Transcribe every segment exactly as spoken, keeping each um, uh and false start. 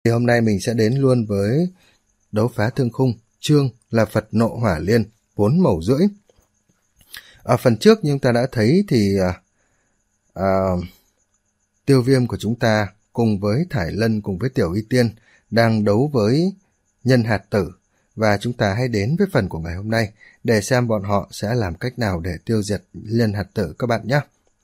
Thì hôm nay mình sẽ đến luôn với đấu phá thương khung, chương là Phật nộ hỏa liên, bốn màu rưỡi. Ở phần trước chúng ta đã thấy thì à, à, tiêu viêm của chúng ta cùng với Thải Lân cùng với Tiểu Y Tiên đang đấu với nhân hạt tử. Và chúng ta hãy đến với phần của ngày hôm nay để xem bọn họ sẽ làm cách nào để tiêu diệt nhân hạt tử các bạn nhé.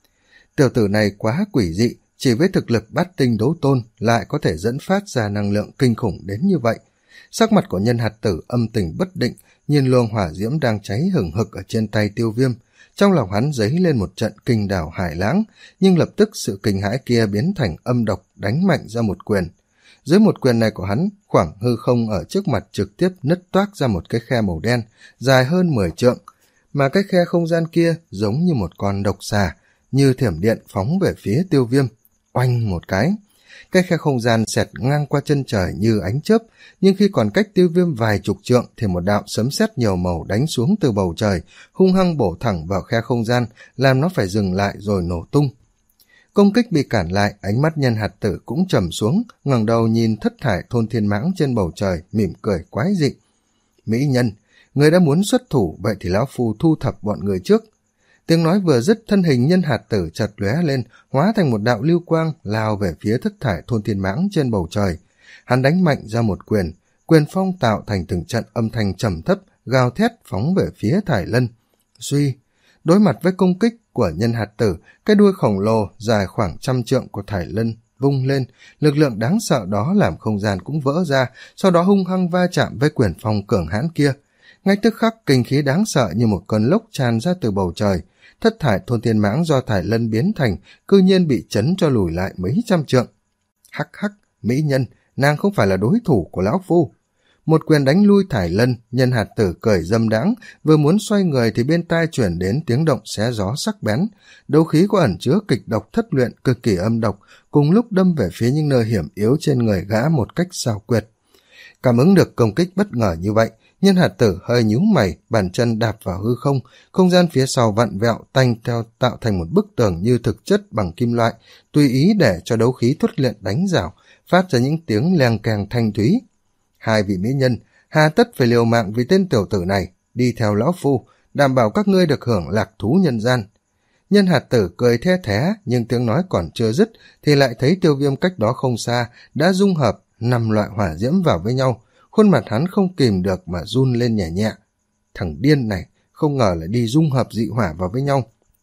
Tiểu tử này quá quỷ dị, chỉ với thực lực bát tinh đấu tôn lại có thể dẫn phát ra năng lượng kinh khủng đến như vậy. Sắc mặt của nhân hạt tử âm tình bất định, nhìn luồng hỏa diễm đang cháy hừng hực ở trên tay tiêu viêm. Trong lòng hắn dấy lên một trận kinh đảo hải lãng, nhưng lập tức sự kinh hãi kia biến thành âm độc đánh mạnh ra một quyền. Dưới một quyền này của hắn, khoảng hư không ở trước mặt trực tiếp nứt toác ra một cái khe màu đen, dài hơn mười trượng, mà cái khe không gian kia giống như một con độc xà, như thiểm điện phóng về phía tiêu viêm. Oanh một cái, cái khe không gian xẹt ngang qua chân trời như ánh chớp, nhưng khi còn cách tiêu viêm vài chục trượng thì một đạo sấm sét nhiều màu đánh xuống từ bầu trời, hung hăng bổ thẳng vào khe không gian, làm nó phải dừng lại rồi nổ tung. Công kích bị cản lại, ánh mắt nhân hạt tử cũng trầm xuống, ngẩng đầu nhìn thất thải thôn thiên mãng trên bầu trời, mỉm cười quái dị. Mỹ nhân, người đã muốn xuất thủ, vậy thì lão phu thu thập bọn người trước. Tiếng nói vừa dứt, thân hình nhân hạt tử chợt lóe lên, hóa thành một đạo lưu quang lao về phía thất thải thôn thiên mãng trên bầu trời. Hắn đánh mạnh ra một quyền, quyền phong tạo thành từng trận âm thanh trầm thấp, gào thét phóng về phía Thải Lân. Suy, đối mặt với công kích của nhân hạt tử, cái đuôi khổng lồ dài khoảng trăm trượng của Thải Lân vung lên, lực lượng đáng sợ đó làm không gian cũng vỡ ra, sau đó hung hăng va chạm với quyền phong cường hãn kia. Ngay tức khắc, kinh khí đáng sợ như một cơn lốc tràn ra từ bầu trời. Thất thải thôn thiên mãng do Thải Lân biến thành cư nhiên bị chấn cho lùi lại mấy trăm trượng. Hắc hắc, mỹ nhân, nàng không phải là đối thủ của lão phu. Một quyền đánh lui Thải Lân, nhân hạt tử cười dâm đãng, vừa muốn xoay người thì bên tai chuyển đến tiếng động xé gió sắc bén. Đấu khí có ẩn chứa kịch độc thất luyện cực kỳ âm độc, cùng lúc đâm về phía những nơi hiểm yếu trên người gã một cách xảo quyệt. Cảm ứng được công kích bất ngờ như vậy, nhân hạt tử hơi nhíu mày, bàn chân đạp vào hư không, không gian phía sau vặn vẹo tanh theo tạo thành một bức tường như thực chất bằng kim loại, tùy ý để cho đấu khí thuất luyện đánh rào, phát ra những tiếng leng keng thanh thúy. Hai vị mỹ nhân, hà tất phải liều mạng vì tên tiểu tử này, đi theo lão phu, đảm bảo các ngươi được hưởng lạc thú nhân gian. Nhân hạt tử cười the thé, nhưng tiếng nói còn chưa dứt thì lại thấy tiêu viêm cách đó không xa đã dung hợp năm loại hỏa diễm vào với nhau. Khuôn mặt hắn không kìm được mà run lên nhẹ nhẹ. Thằng điên này không ngờ lại đi dung hợp dị hỏa vào với nhau.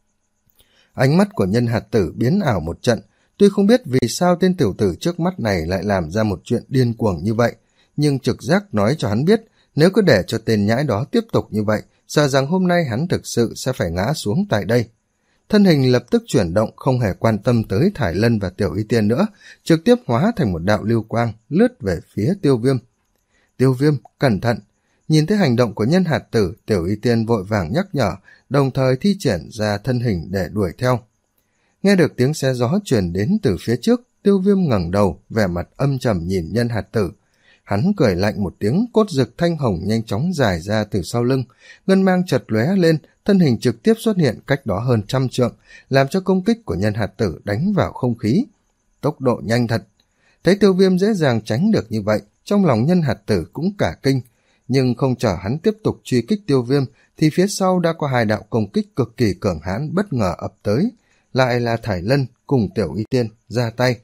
Ánh mắt của nhân hạt tử biến ảo một trận, tuy không biết vì sao tên tiểu tử trước mắt này lại làm ra một chuyện điên cuồng như vậy, nhưng trực giác nói cho hắn biết nếu cứ để cho tên nhãi đó tiếp tục như vậy, sợ rằng hôm nay hắn thực sự sẽ phải ngã xuống tại đây. Thân hình lập tức chuyển động, không hề quan tâm tới Thải Lân và Tiểu Y Tiên nữa, trực tiếp hóa thành một đạo lưu quang lướt về phía tiêu viêm. Tiêu viêm, cẩn thận! Nhìn thấy hành động của nhân hạt tử, Tiểu Y Tiên vội vàng nhắc nhở, đồng thời thi triển ra thân hình để đuổi theo. Nghe được tiếng xé gió truyền đến từ phía trước, tiêu viêm ngẩng đầu, vẻ mặt âm trầm nhìn nhân hạt tử. Hắn cười lạnh một tiếng, cốt rực thanh hồng nhanh chóng dài ra từ sau lưng, ngân mang chật lóe lên, thân hình trực tiếp xuất hiện cách đó hơn trăm trượng, làm cho công kích của nhân hạt tử đánh vào không khí. Tốc độ nhanh thật! Thấy tiêu viêm dễ dàng tránh được như vậy, trong lòng nhân hạt tử cũng cả kinh, nhưng không chờ hắn tiếp tục truy kích tiêu viêm thì phía sau đã có hai đạo công kích cực kỳ cường hãn bất ngờ ập tới, lại là Thải Lân cùng Tiểu Y Tiên ra tay.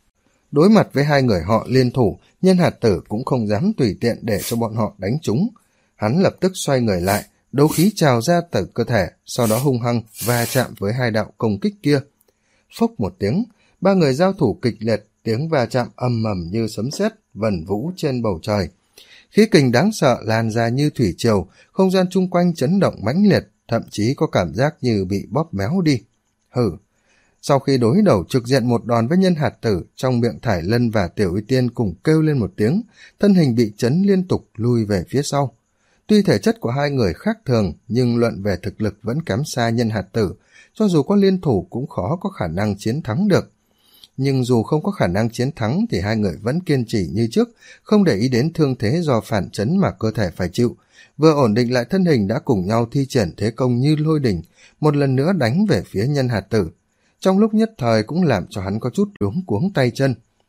Đối mặt với hai người họ liên thủ, nhân hạt tử cũng không dám tùy tiện để cho bọn họ đánh trúng. Hắn lập tức xoay người lại, đấu khí trào ra từ cơ thể, sau đó hung hăng va chạm với hai đạo công kích kia. Phốc một tiếng, ba người giao thủ kịch liệt, tiếng va chạm âm mầm như sấm sét vần vũ trên bầu trời. Khí kình đáng sợ lan ra như thủy triều, không gian chung quanh chấn động mãnh liệt, thậm chí có cảm giác như bị bóp méo đi. Hừ! Sau khi đối đầu trực diện một đòn với nhân hạt tử, trong miệng Thải Lân và Tiểu Y Tiên cùng kêu lên một tiếng, thân hình bị chấn liên tục lui về phía sau. Tuy thể chất của hai người khác thường, nhưng luận về thực lực vẫn kém xa nhân hạt tử, cho dù có liên thủ cũng khó có khả năng chiến thắng được. Nhưng dù không có khả năng chiến thắng thì hai người vẫn kiên trì như trước, không để ý đến thương thế do phản chấn mà cơ thể phải chịu. Vừa ổn định lại thân hình đã cùng nhau thi triển thế công như lôi đỉnh, một lần nữa đánh về phía nhân hạt tử. Trong lúc nhất thời cũng làm cho hắn có chút luống cuống tay chân.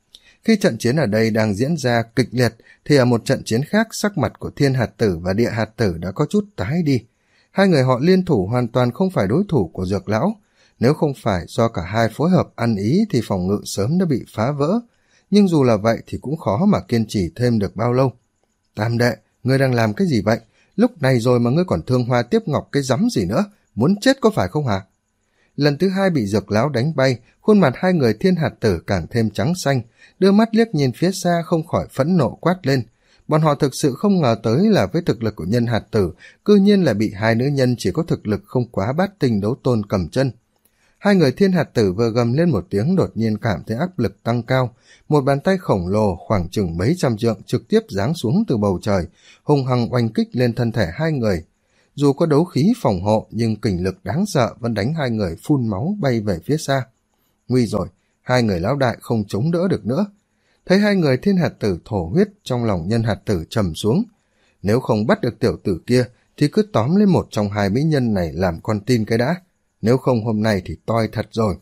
Khi trận chiến ở đây đang diễn ra kịch liệt, thì ở một trận chiến khác sắc mặt của Thiên Hạt Tử và Địa Hạt Tử đã có chút tái đi. Hai người họ liên thủ hoàn toàn không phải đối thủ của Dược Lão. Nếu không phải do cả hai phối hợp ăn ý thì phòng ngự sớm đã bị phá vỡ. Nhưng dù là vậy thì cũng khó mà kiên trì thêm được bao lâu. Tam đệ, ngươi đang làm cái gì vậy? Lúc này rồi mà ngươi còn thương hoa tiếp ngọc cái rắm gì nữa? Muốn chết có phải không hả? Lần thứ hai bị Dược Lão đánh bay, khuôn mặt hai người Thiên Hạt Tử càng thêm trắng xanh, đưa mắt liếc nhìn phía xa không khỏi phẫn nộ quát lên. Bọn họ thực sự không ngờ tới là với thực lực của Nhân Hạt Tử, cư nhiên là bị hai nữ nhân chỉ có thực lực không quá bát tinh đấu tôn cầm chân. Hai người Thiên Hạt Tử vừa gầm lên một tiếng đột nhiên cảm thấy áp lực tăng cao, một bàn tay khổng lồ khoảng chừng mấy trăm trượng trực tiếp giáng xuống từ bầu trời, hung hăng oanh kích lên thân thể hai người. Dù có đấu khí phòng hộ nhưng kình lực đáng sợ vẫn đánh hai người phun máu bay về phía xa. Nguy rồi, hai người lão đại không chống đỡ được nữa. Thấy hai người Thiên Hạt Tử thổ huyết, trong lòng Nhân Hạt Tử trầm xuống. Nếu không bắt được tiểu tử kia thì cứ tóm lấy một trong hai mỹ nhân này làm con tin cái đã. Nếu không hôm nay thì toi thật rồi.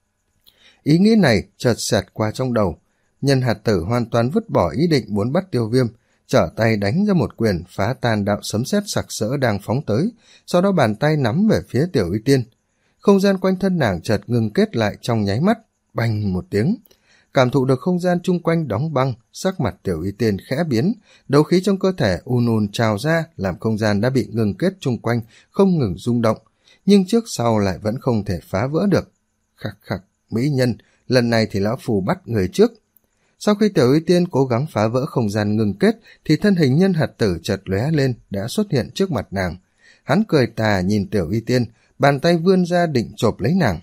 Ý nghĩ này chợt xẹt qua trong đầu. Nhân Hạt Tử hoàn toàn vứt bỏ ý định muốn bắt Tiêu Viêm, trở tay đánh ra một quyền phá tan đạo sấm sét sặc sỡ đang phóng tới, sau đó bàn tay nắm về phía Tiểu Y Tiên. Không gian quanh thân nàng chợt ngừng kết lại trong nháy mắt, bành một tiếng. Cảm thụ được không gian chung quanh đóng băng, sắc mặt Tiểu Y Tiên khẽ biến, đấu khí trong cơ thể ùn ùn trào ra, làm không gian đã bị ngừng kết chung quanh không ngừng rung động, nhưng trước sau lại vẫn không thể phá vỡ được. Khắc khắc, mỹ nhân, lần này thì lão phù bắt người trước. Sau khi Tiểu Y Tiên cố gắng phá vỡ không gian ngừng kết, thì thân hình Nhân Hạt Tử chợt lóe lên đã xuất hiện trước mặt nàng. Hắn cười tà nhìn Tiểu Y Tiên, bàn tay vươn ra định chộp lấy nàng.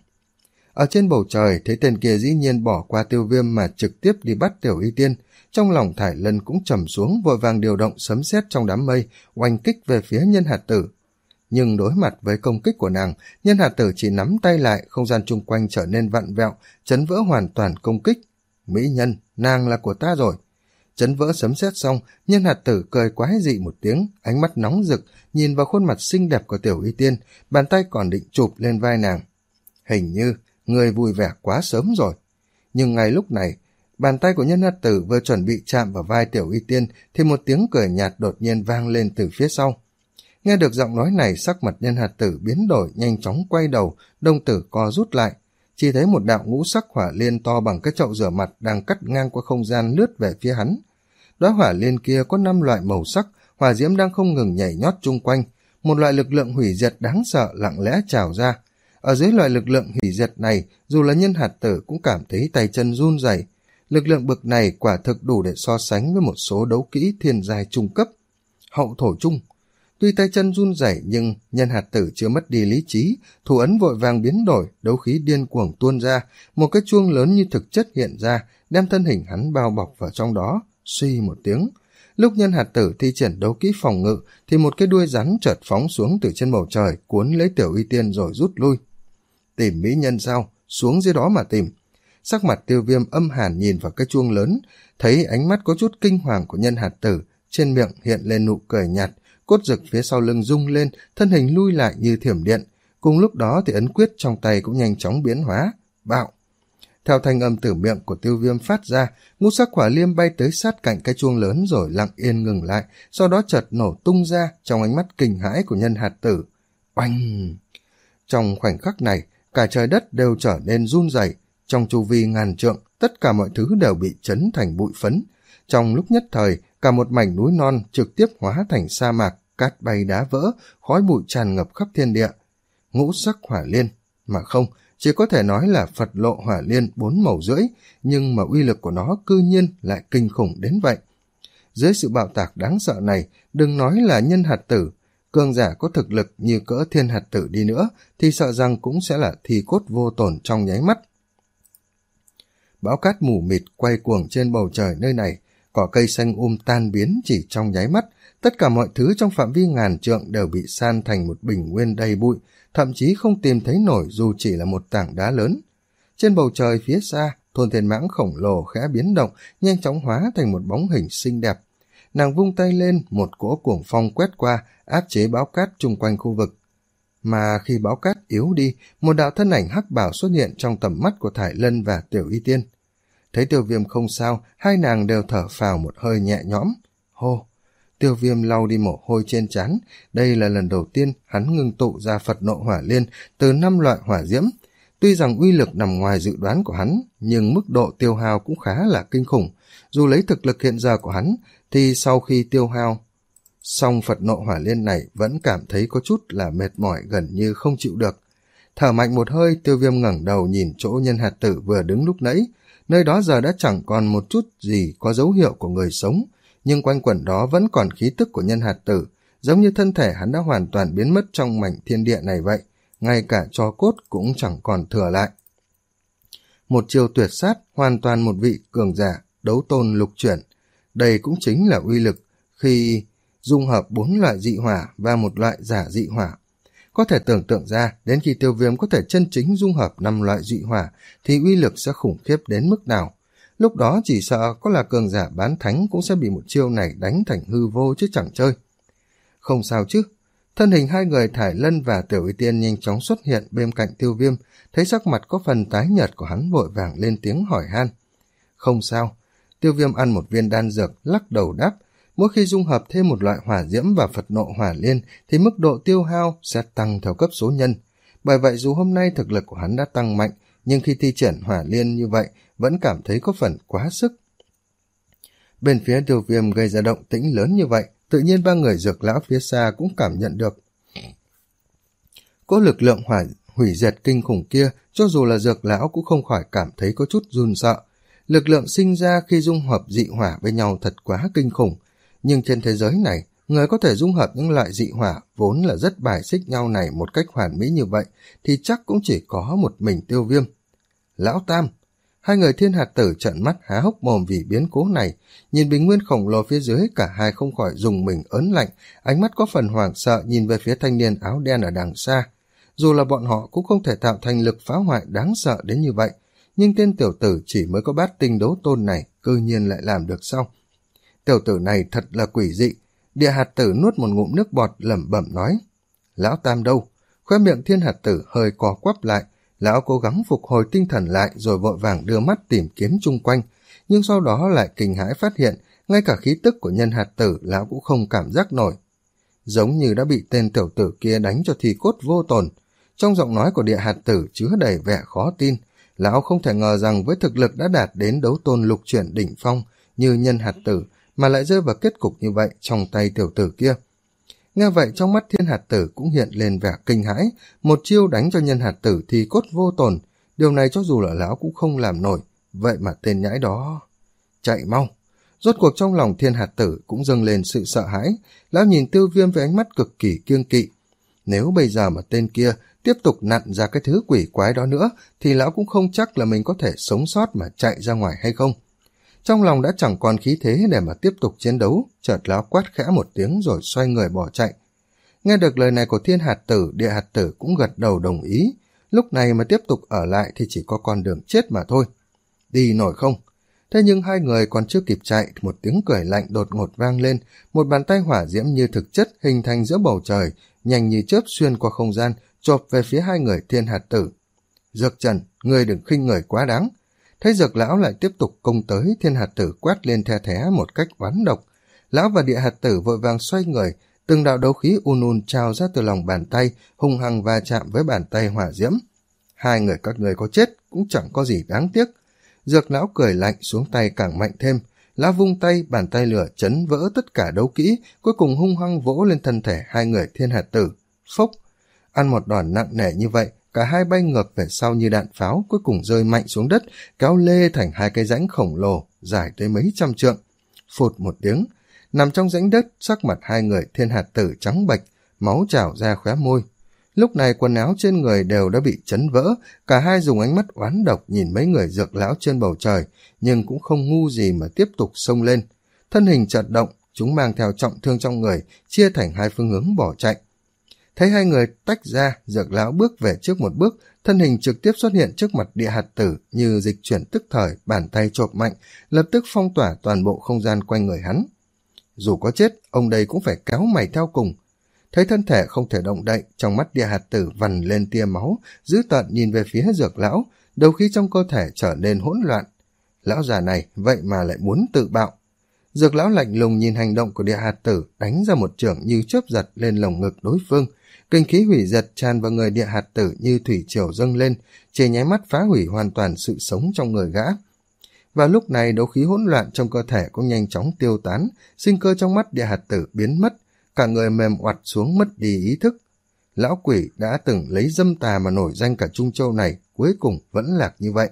Ở trên bầu trời, thấy tên kia dĩ nhiên bỏ qua Tiêu Viêm mà trực tiếp đi bắt Tiểu Y Tiên, trong lòng Thải Lân cũng trầm xuống, vội vàng điều động sấm sét trong đám mây, oanh kích về phía Nhân Hạt Tử. Nhưng đối mặt với công kích của nàng, Nhân Hạt Tử chỉ nắm tay lại, không gian chung quanh trở nên vặn vẹo, chấn vỡ hoàn toàn công kích. Mỹ nhân, nàng là của ta rồi. Chấn vỡ sấm sét xong, Nhân Hạt Tử cười quái dị một tiếng, ánh mắt nóng rực, nhìn vào khuôn mặt xinh đẹp của Tiểu Y Tiên, bàn tay còn định chụp lên vai nàng. Hình như, người vui vẻ quá sớm rồi. Nhưng ngay lúc này, bàn tay của Nhân Hạt Tử vừa chuẩn bị chạm vào vai Tiểu Y Tiên, thì một tiếng cười nhạt đột nhiên vang lên từ phía sau. Nghe được giọng nói này, sắc mặt Nhân Hạt Tử biến đổi, nhanh chóng quay đầu, đồng tử co rút lại. Chỉ thấy một đạo ngũ sắc hỏa liên to bằng cái chậu rửa mặt đang cắt ngang qua không gian lướt về phía hắn. Đóa hỏa liên kia có năm loại màu sắc, hỏa diễm đang không ngừng nhảy nhót chung quanh. Một loại lực lượng hủy diệt đáng sợ lặng lẽ trào ra. Ở dưới loại lực lượng hủy diệt này, dù là Nhân Hạt Tử cũng cảm thấy tay chân run rẩy. Lực lượng bực này quả thực đủ để so sánh với một số đấu kỹ thiên giai trung cấp. Hậu thổ chung. Tuy tay chân run rẩy nhưng Nhân Hạt Tử chưa mất đi lý trí, thủ ấn vội vàng biến đổi, đấu khí điên cuồng tuôn ra, một cái chuông lớn như thực chất hiện ra, đem thân hình hắn bao bọc vào trong đó, suy một tiếng. Lúc Nhân Hạt Tử thi triển đấu kỹ phòng ngự, thì một cái đuôi rắn chợt phóng xuống từ trên bầu trời, cuốn lấy Tiểu Y Tiên rồi rút lui. Tìm mỹ nhân sao? Xuống dưới đó mà tìm. Sắc mặt Tiêu Viêm âm hàn nhìn vào cái chuông lớn, thấy ánh mắt có chút kinh hoàng của Nhân Hạt Tử, trên miệng hiện lên nụ cười nhạt, cốt rực phía sau lưng rung lên, thân hình lui lại như thiểm điện. Cùng lúc đó thì ấn quyết trong tay cũng nhanh chóng biến hóa. Bạo! Theo thanh âm từ miệng của Tiêu Viêm phát ra, ngũ sắc hỏa liêm bay tới sát cạnh cái chuông lớn rồi lặng yên ngừng lại, sau đó chợt nổ tung ra trong ánh mắt kinh hãi của Nhân Hạt Tử. Oanh! Trong khoảnh khắc này, cả trời đất đều trở nên run rẩy, trong chu vi ngàn trượng, tất cả mọi thứ đều bị chấn thành bụi phấn. Trong lúc nhất thời, cả một mảnh núi non trực tiếp hóa thành sa mạc, cát bay đá vỡ, khói bụi tràn ngập khắp thiên địa. Ngũ sắc hỏa liên, mà không, chỉ có thể nói là Phật lộ hỏa liên bốn màu rưỡi, nhưng mà uy lực của nó cư nhiên lại kinh khủng đến vậy. Dưới sự bạo tạc đáng sợ này, đừng nói là Nhân Hạt Tử, cường giả có thực lực như cỡ Thiên Hạt Tử đi nữa, thì sợ rằng cũng sẽ là thi cốt vô tổn trong nháy mắt. Bão cát mù mịt quay cuồng trên bầu trời nơi này, cỏ cây xanh um tan biến chỉ trong nháy mắt, tất cả mọi thứ trong phạm vi ngàn trượng đều bị san thành một bình nguyên đầy bụi, thậm chí không tìm thấy nổi dù chỉ là một tảng đá lớn. Trên bầu trời phía xa, Thôn Thiên Mãng khổng lồ khẽ biến động, nhanh chóng hóa thành một bóng hình xinh đẹp. Nàng vung tay lên, một cỗ cuồng phong quét qua, áp chế bão cát chung quanh khu vực. Mà khi bão cát yếu đi, một đạo thân ảnh hắc bảo xuất hiện trong tầm mắt của Thải Lân và Tiểu Y Tiên. Thấy Tiêu Viêm không sao, hai nàng đều thở phào một hơi nhẹ nhõm. Hô! Tiêu Viêm lau đi mồ hôi trên trán. Đây là lần đầu tiên hắn ngưng tụ ra Phật Nộ Hỏa Liên từ năm loại hỏa diễm. Tuy rằng uy lực nằm ngoài dự đoán của hắn, nhưng mức độ tiêu hao cũng khá là kinh khủng. Dù lấy thực lực hiện giờ của hắn, thì sau khi tiêu hao xong Phật Nộ Hỏa Liên này vẫn cảm thấy có chút là mệt mỏi, gần như không chịu được. Thở mạnh một hơi, Tiêu Viêm ngẩng đầu nhìn chỗ nhân hạt tử vừa đứng lúc nãy. Nơi đó giờ đã chẳng còn một chút gì có dấu hiệu của người sống, nhưng quanh quẩn đó vẫn còn khí tức của nhân hạt tử, giống như thân thể hắn đã hoàn toàn biến mất trong mảnh thiên địa này vậy, ngay cả tro cốt cũng chẳng còn thừa lại. Một chiêu tuyệt sát, hoàn toàn một vị cường giả, đấu tôn lục chuyển. Đây cũng chính là uy lực khi dung hợp bốn loại dị hỏa và một loại giả dị hỏa. Có thể tưởng tượng ra, đến khi Tiêu Viêm có thể chân chính dung hợp năm loại dị hỏa, thì uy lực sẽ khủng khiếp đến mức nào. Lúc đó chỉ sợ có là cường giả bán thánh cũng sẽ bị một chiêu này đánh thành hư vô chứ chẳng chơi. Không sao chứ. Thân hình hai người Thải Lân và Tiểu Y Tiên nhanh chóng xuất hiện bên cạnh Tiêu Viêm, thấy sắc mặt có phần tái nhợt của hắn vội vàng lên tiếng hỏi han. Không sao. Tiêu Viêm ăn một viên đan dược, lắc đầu đáp. Mỗi khi dung hợp thêm một loại hỏa diễm và Phật Nộ Hỏa Liên thì mức độ tiêu hao sẽ tăng theo cấp số nhân. Bởi vậy dù hôm nay thực lực của hắn đã tăng mạnh, nhưng khi thi triển Hỏa Liên như vậy vẫn cảm thấy có phần quá sức. Bên phía Tiêu Viêm gây ra động tĩnh lớn như vậy, tự nhiên ba người Dược Lão phía xa cũng cảm nhận được. Có lực lượng hỏa hủy diệt kinh khủng kia, cho dù là Dược Lão cũng không khỏi cảm thấy có chút run sợ. Lực lượng sinh ra khi dung hợp dị hỏa với nhau thật quá kinh khủng. Nhưng trên thế giới này, người có thể dung hợp những loại dị hỏa vốn là rất bài xích nhau này một cách hoàn mỹ như vậy, thì chắc cũng chỉ có một mình Tiêu Viêm. Lão Tam! Hai người Thiên Hạt Tử trợn mắt há hốc mồm vì biến cố này, nhìn bình nguyên khổng lồ phía dưới, cả hai không khỏi dùng mình ớn lạnh, ánh mắt có phần hoảng sợ nhìn về phía thanh niên áo đen ở đằng xa. Dù là bọn họ cũng không thể tạo thành lực phá hoại đáng sợ đến như vậy, nhưng tên tiểu tử chỉ mới có bát tinh đấu tôn này cư nhiên lại làm được sao? Tiểu tử này thật là quỷ dị. Địa Hạt Tử nuốt một ngụm nước bọt lẩm bẩm nói. Lão Tam đâu? Khóe miệng Thiên Hạt Tử hơi co quắp lại. Lão cố gắng phục hồi tinh thần lại rồi vội vàng đưa mắt tìm kiếm chung quanh, nhưng sau đó lại kinh hãi phát hiện ngay cả khí tức của nhân hạt tử lão cũng không cảm giác nổi, giống như đã bị tên tiểu tử kia đánh cho thi cốt vô tồn. Trong giọng nói của Địa Hạt Tử chứa đầy vẻ khó tin. Lão không thể ngờ rằng với thực lực đã đạt đến đấu tôn lục chuyển đỉnh phong như nhân hạt tử mà lại rơi vào kết cục như vậy trong tay tiểu tử kia. Nghe vậy trong mắt Thiên Hạt Tử cũng hiện lên vẻ kinh hãi, một chiêu đánh cho nhân hạt tử thì cốt vô tồn. Điều này cho dù là lão cũng không làm nổi, vậy mà tên nhãi đó... Chạy mau! Rốt cuộc trong lòng Thiên Hạt Tử cũng dâng lên sự sợ hãi, lão nhìn Tiêu Viêm với ánh mắt cực kỳ kiêng kỵ. Nếu bây giờ mà tên kia tiếp tục nặn ra cái thứ quỷ quái đó nữa, thì lão cũng không chắc là mình có thể sống sót mà chạy ra ngoài hay không. Trong lòng đã chẳng còn khí thế để mà tiếp tục chiến đấu, chợt lão quát khẽ một tiếng rồi xoay người bỏ chạy. Nghe được lời này của Thiên Hạt Tử, Địa Hạt Tử cũng gật đầu đồng ý. Lúc này mà tiếp tục ở lại thì chỉ có con đường chết mà thôi. Đi nổi không? Thế nhưng hai người còn chưa kịp chạy, một tiếng cười lạnh đột ngột vang lên, một bàn tay hỏa diễm như thực chất hình thành giữa bầu trời, nhanh như chớp xuyên qua không gian, chộp về phía hai người Thiên Hạt Tử. Dược Trần, ngươi đừng khinh người quá đáng. Thấy Dược Lão lại tiếp tục công tới, Thiên Hạt Tử quát lên the thé một cách oán độc. Lão và Địa Hạt Tử vội vàng xoay người, từng đạo đấu khí un un trào ra từ lòng bàn tay, hung hăng va chạm với bàn tay hỏa diễm. Hai người các người có chết cũng chẳng có gì đáng tiếc. Dược Lão cười lạnh, xuống tay càng mạnh thêm. Lão vung tay, bàn tay lửa chấn vỡ tất cả đấu kỹ, cuối cùng hung hăng vỗ lên thân thể hai người Thiên Hạt Tử. Phốc! Ăn một đòn nặng nề như vậy, cả hai bay ngược về sau như đạn pháo, cuối cùng rơi mạnh xuống đất, kéo lê thành hai cái rãnh khổng lồ, dài tới mấy trăm trượng. Phụt một tiếng, nằm trong rãnh đất, sắc mặt hai người Thiên Hạt Tử trắng bệch, máu trào ra khóe môi. Lúc này quần áo trên người đều đã bị chấn vỡ, cả hai dùng ánh mắt oán độc nhìn mấy người Dược Lão trên bầu trời, nhưng cũng không ngu gì mà tiếp tục xông lên. Thân hình chợt động, chúng mang theo trọng thương trong người, chia thành hai phương hướng bỏ chạy. Thấy hai người tách ra, Dược Lão bước về trước một bước, thân hình trực tiếp xuất hiện trước mặt Địa Hạt Tử như dịch chuyển tức thời, bàn tay chộp mạnh, lập tức phong tỏa toàn bộ không gian quanh người hắn. Dù có chết, ông đây cũng phải kéo mày theo cùng. Thấy thân thể không thể động đậy, trong mắt Địa Hạt Tử vằn lên tia máu, dữ tợn nhìn về phía Dược Lão, đầu khí trong cơ thể trở nên hỗn loạn. lão già này vậy mà lại muốn tự bạo. Dược lão lạnh lùng nhìn hành động của Địa Hạt Tử, đánh ra một chưởng như chớp giật lên lồng ngực đối phương. Kinh khí hủy diệt tràn vào người Địa Hạt Tử như thủy triều dâng lên, chỉ nháy mắt phá hủy hoàn toàn sự sống trong người gã. Và lúc này đấu khí hỗn loạn trong cơ thể cũng nhanh chóng tiêu tán, sinh cơ trong mắt Địa Hạt Tử biến mất, cả người mềm oặt xuống mất đi ý thức. Lão quỷ đã từng lấy dâm tà mà nổi danh cả Trung Châu này, cuối cùng vẫn lạc như vậy.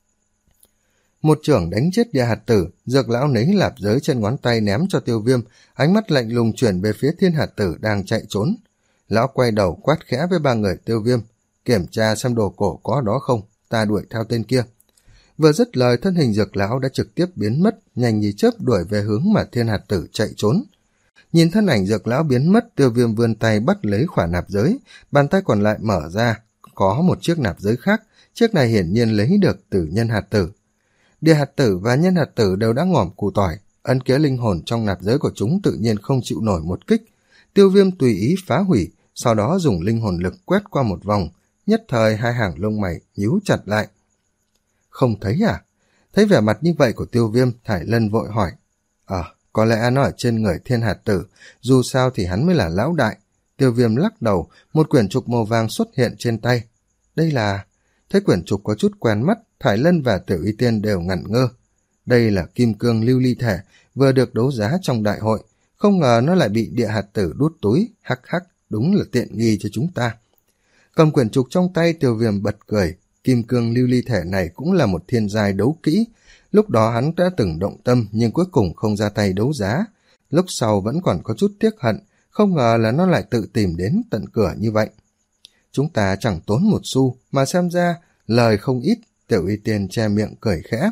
Một chưởng đánh chết Địa Hạt Tử, Dược lão nấy lạp giới trên ngón tay ném cho Tiêu Viêm, ánh mắt lạnh lùng chuyển về phía Thiên Hạt Tử đang chạy trốn. Lão quay đầu quát khẽ với ba người Tiêu Viêm, kiểm tra xem đồ cổ có đó không, ta đuổi theo tên kia. Vừa dứt lời, thân hình Dược lão đã trực tiếp biến mất, nhanh như chớp đuổi về hướng mà Thiên Hạt Tử chạy trốn. Nhìn thân ảnh Dược lão biến mất, Tiêu Viêm vươn tay bắt lấy khỏa nạp giới, bàn tay còn lại mở ra, có một chiếc nạp giới khác, chiếc này hiển nhiên lấy được từ Nhân Hạt Tử. Địa Hạt Tử và Nhân Hạt Tử đều đã ngỏm củ tỏi, ấn ký linh hồn trong nạp giới của chúng tự nhiên không chịu nổi một kích. Tiêu Viêm tùy ý phá hủy, sau đó dùng linh hồn lực quét qua một vòng, nhất thời hai hàng lông mày nhíu chặt lại. Không thấy à? Thấy vẻ mặt như vậy của Tiêu Viêm, Thải Lân vội hỏi. Ờ, à, có lẽ nó ở trên người Thiên Hạt Tử, dù sao thì hắn mới là lão đại. Tiêu Viêm lắc đầu, một quyển trục màu vàng xuất hiện trên tay. Đây là... Thấy quyển trục có chút quen mắt, Thải Lân và Tiểu Y Tiên đều ngẩn ngơ. Đây là kim cương lưu ly thể, vừa được đấu giá trong đại hội. Không ngờ nó lại bị Địa Hạt Tử đút túi, hắc hắc, đúng là tiện nghi cho chúng ta. Cầm quyển trục trong tay, Tiêu Viêm bật cười. Kim cương lưu ly thể này cũng là một thiên giai đấu kỹ. Lúc đó hắn đã từng động tâm nhưng cuối cùng không ra tay đấu giá. Lúc sau vẫn còn có chút tiếc hận, không ngờ là nó lại tự tìm đến tận cửa như vậy. Chúng ta chẳng tốn một xu, mà xem ra lời không ít. Tiểu Y Tiên che miệng cười khẽ.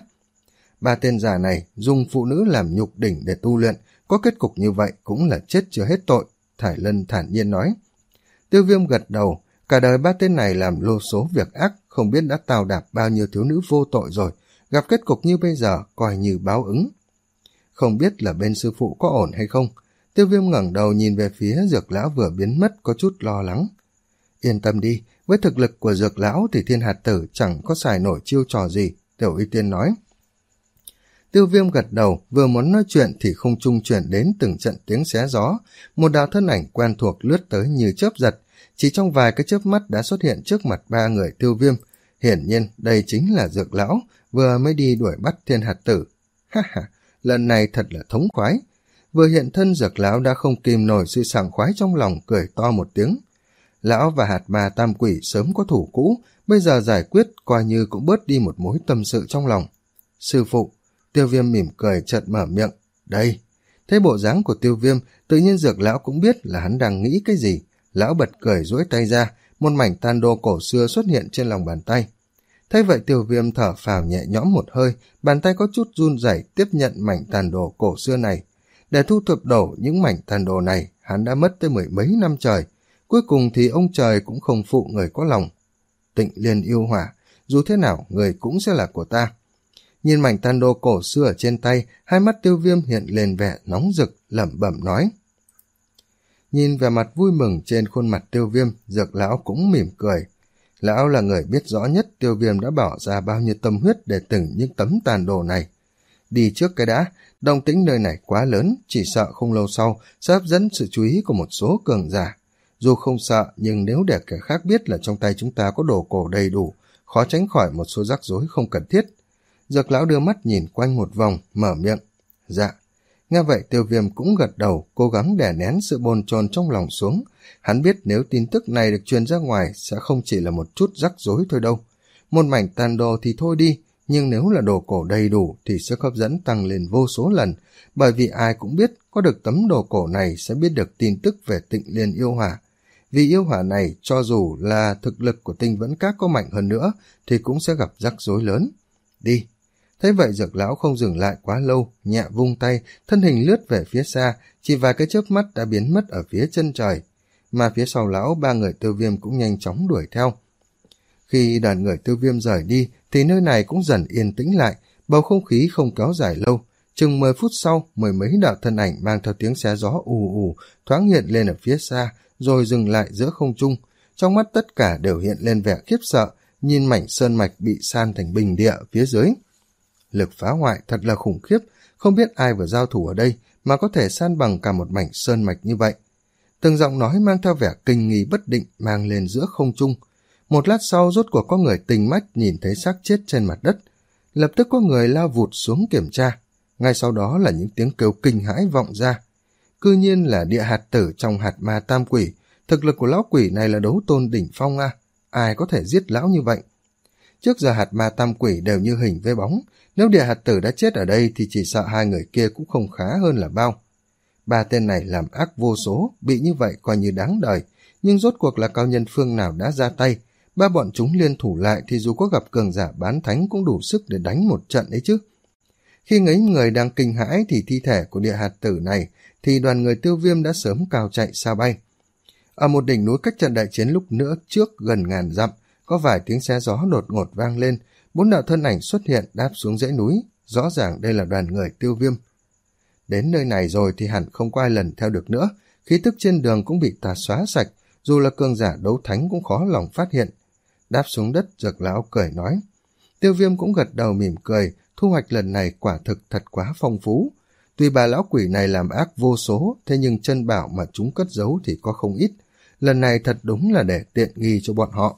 Ba tên già này dùng phụ nữ làm nhục đỉnh để tu luyện, có kết cục như vậy cũng là chết chưa hết tội, Thải Lân thản nhiên nói. Tiêu Viêm gật đầu, cả đời ba tên này làm lô số việc ác, không biết đã tào đạp bao nhiêu thiếu nữ vô tội rồi, gặp kết cục như bây giờ coi như báo ứng. Không biết là bên sư phụ có ổn hay không? Tiêu Viêm ngẩng đầu nhìn về phía Dược lão vừa biến mất, có chút lo lắng. Yên tâm đi, với thực lực của Dược lão thì Thiên Hạt Tử chẳng có xài nổi chiêu trò gì, Tiểu Y Tiên nói. Tiêu Viêm gật đầu, vừa muốn nói chuyện thì không trung chuyển đến từng trận tiếng xé gió, một đạo thân ảnh quen thuộc lướt tới như chớp giật, chỉ trong vài cái chớp mắt đã xuất hiện trước mặt ba người Tiêu Viêm. Hiển nhiên đây chính là Dược lão vừa mới đi đuổi bắt Thiên Hạt Tử. Ha ha, lần này thật là thống khoái. Vừa hiện thân, Dược lão đã không kìm nổi sự sảng khoái trong lòng, cười to một tiếng. Lão và hạt ma tam quỷ sớm có thủ cũ, bây giờ giải quyết coi như cũng bớt đi một mối tâm sự trong lòng. Sư phụ, Tiêu Viêm mỉm cười chợt mở miệng. Đây. Thấy bộ dáng của Tiêu Viêm, tự nhiên Dược lão cũng biết là hắn đang nghĩ cái gì. Lão bật cười duỗi tay ra, một mảnh tàn đồ cổ xưa xuất hiện trên lòng bàn tay. Thấy vậy Tiêu Viêm thở phào nhẹ nhõm một hơi, bàn tay có chút run rẩy tiếp nhận mảnh tàn đồ cổ xưa này. Để thu thập đổ những mảnh tàn đồ này, hắn đã mất tới mười mấy năm trời. Cuối cùng thì ông trời cũng không phụ người có lòng. Tịnh Liên yêu hỏa, dù thế nào người cũng sẽ là của ta. Nhìn mảnh tàn đồ cổ xưa ở trên tay, hai mắt Tiêu Viêm hiện lên vẻ nóng rực, lẩm bẩm nói. Nhìn vẻ mặt vui mừng trên khuôn mặt Tiêu Viêm, Dược lão cũng mỉm cười. Lão là người biết rõ nhất Tiêu Viêm đã bỏ ra bao nhiêu tâm huyết để từng những tấm tàn đồ này. Đi trước cái đã, động tĩnh nơi này quá lớn, chỉ sợ không lâu sau sẽ hấp dẫn sự chú ý của một số cường giả. Dù không sợ, nhưng nếu để kẻ khác biết là trong tay chúng ta có đồ cổ đầy đủ, khó tránh khỏi một số rắc rối không cần thiết. Dược lão đưa mắt nhìn quanh một vòng, mở miệng. Dạ. Nghe vậy Tiêu Viêm cũng gật đầu, cố gắng đè nén sự bồn chồn trong lòng xuống. Hắn biết nếu tin tức này được truyền ra ngoài sẽ không chỉ là một chút rắc rối thôi đâu. Một mảnh tàn đồ thì thôi đi, nhưng nếu là đồ cổ đầy đủ thì sức hấp dẫn tăng lên vô số lần, bởi vì ai cũng biết có được tấm đồ cổ này sẽ biết được tin tức về Tịnh Liên yêu hỏa. Vì yêu hỏa này, cho dù là thực lực của Tinh Vẫn Các có mạnh hơn nữa, thì cũng sẽ gặp rắc rối lớn. Đi. Thế vậy Dược lão không dừng lại quá lâu, nhẹ vung tay, thân hình lướt về phía xa, chỉ vài cái chớp mắt đã biến mất ở phía chân trời. Mà phía sau lão, ba người Tiêu Viêm cũng nhanh chóng đuổi theo. Khi đoàn người Tiêu Viêm rời đi, thì nơi này cũng dần yên tĩnh lại, bầu không khí không kéo dài lâu. Chừng mười phút sau, mười mấy đạo thân ảnh mang theo tiếng xé gió ù ù, thoáng hiện lên ở phía xa, rồi dừng lại giữa không trung. Trong mắt tất cả đều hiện lên vẻ khiếp sợ, nhìn mảnh sơn mạch bị san thành bình địa phía dưới. lực phá hoại thật là khủng khiếp, không biết ai vừa giao thủ ở đây mà có thể san bằng cả một mảnh sơn mạch như vậy. Từng giọng nói mang theo vẻ kinh nghi bất định mang lên giữa không trung. Một lát sau rốt cuộc có người tinh mắt nhìn thấy xác chết trên mặt đất. Lập tức có người lao vụt xuống kiểm tra. Ngay sau đó là những tiếng kêu kinh hãi vọng ra. Cư nhiên là địa hạt tử trong hạt ma tam quỷ. Thực lực của lão quỷ này là đấu tôn đỉnh phong a. Ai có thể giết lão như vậy? Trước giờ hạt ma tam quỷ đều như hình với bóng. Nếu địa hạt tử đã chết ở đây thì chỉ sợ hai người kia cũng không khá hơn là bao. Ba tên này làm ác vô số, bị như vậy coi như đáng đời. Nhưng rốt cuộc là cao nhân phương nào đã ra tay. Ba bọn chúng liên thủ lại thì dù có gặp cường giả bán thánh cũng đủ sức để đánh một trận ấy chứ. Khi ngấy người đang kinh hãi thì thi thể của địa hạt tử này thì đoàn người Tiêu Viêm đã sớm cao chạy xa bay. Ở một đỉnh núi cách trận đại chiến lúc nữa trước gần ngàn dặm, có vài tiếng xé gió đột ngột vang lên, bốn đạo thân ảnh xuất hiện đáp xuống dãy núi, rõ ràng đây là đoàn người Tiêu Viêm. Đến nơi này rồi thì hẳn không có ai lần theo được nữa, khí tức trên đường cũng bị tà xóa sạch, dù là cường giả đấu thánh cũng khó lòng phát hiện. Đáp xuống đất, Dược lão cười nói. Tiêu Viêm cũng gật đầu mỉm cười, thu hoạch lần này quả thực thật quá phong phú. Tuy bà lão quỷ này làm ác vô số, thế nhưng chân bảo mà chúng cất giấu thì có không ít. Lần này thật đúng là để tiện nghi cho bọn họ.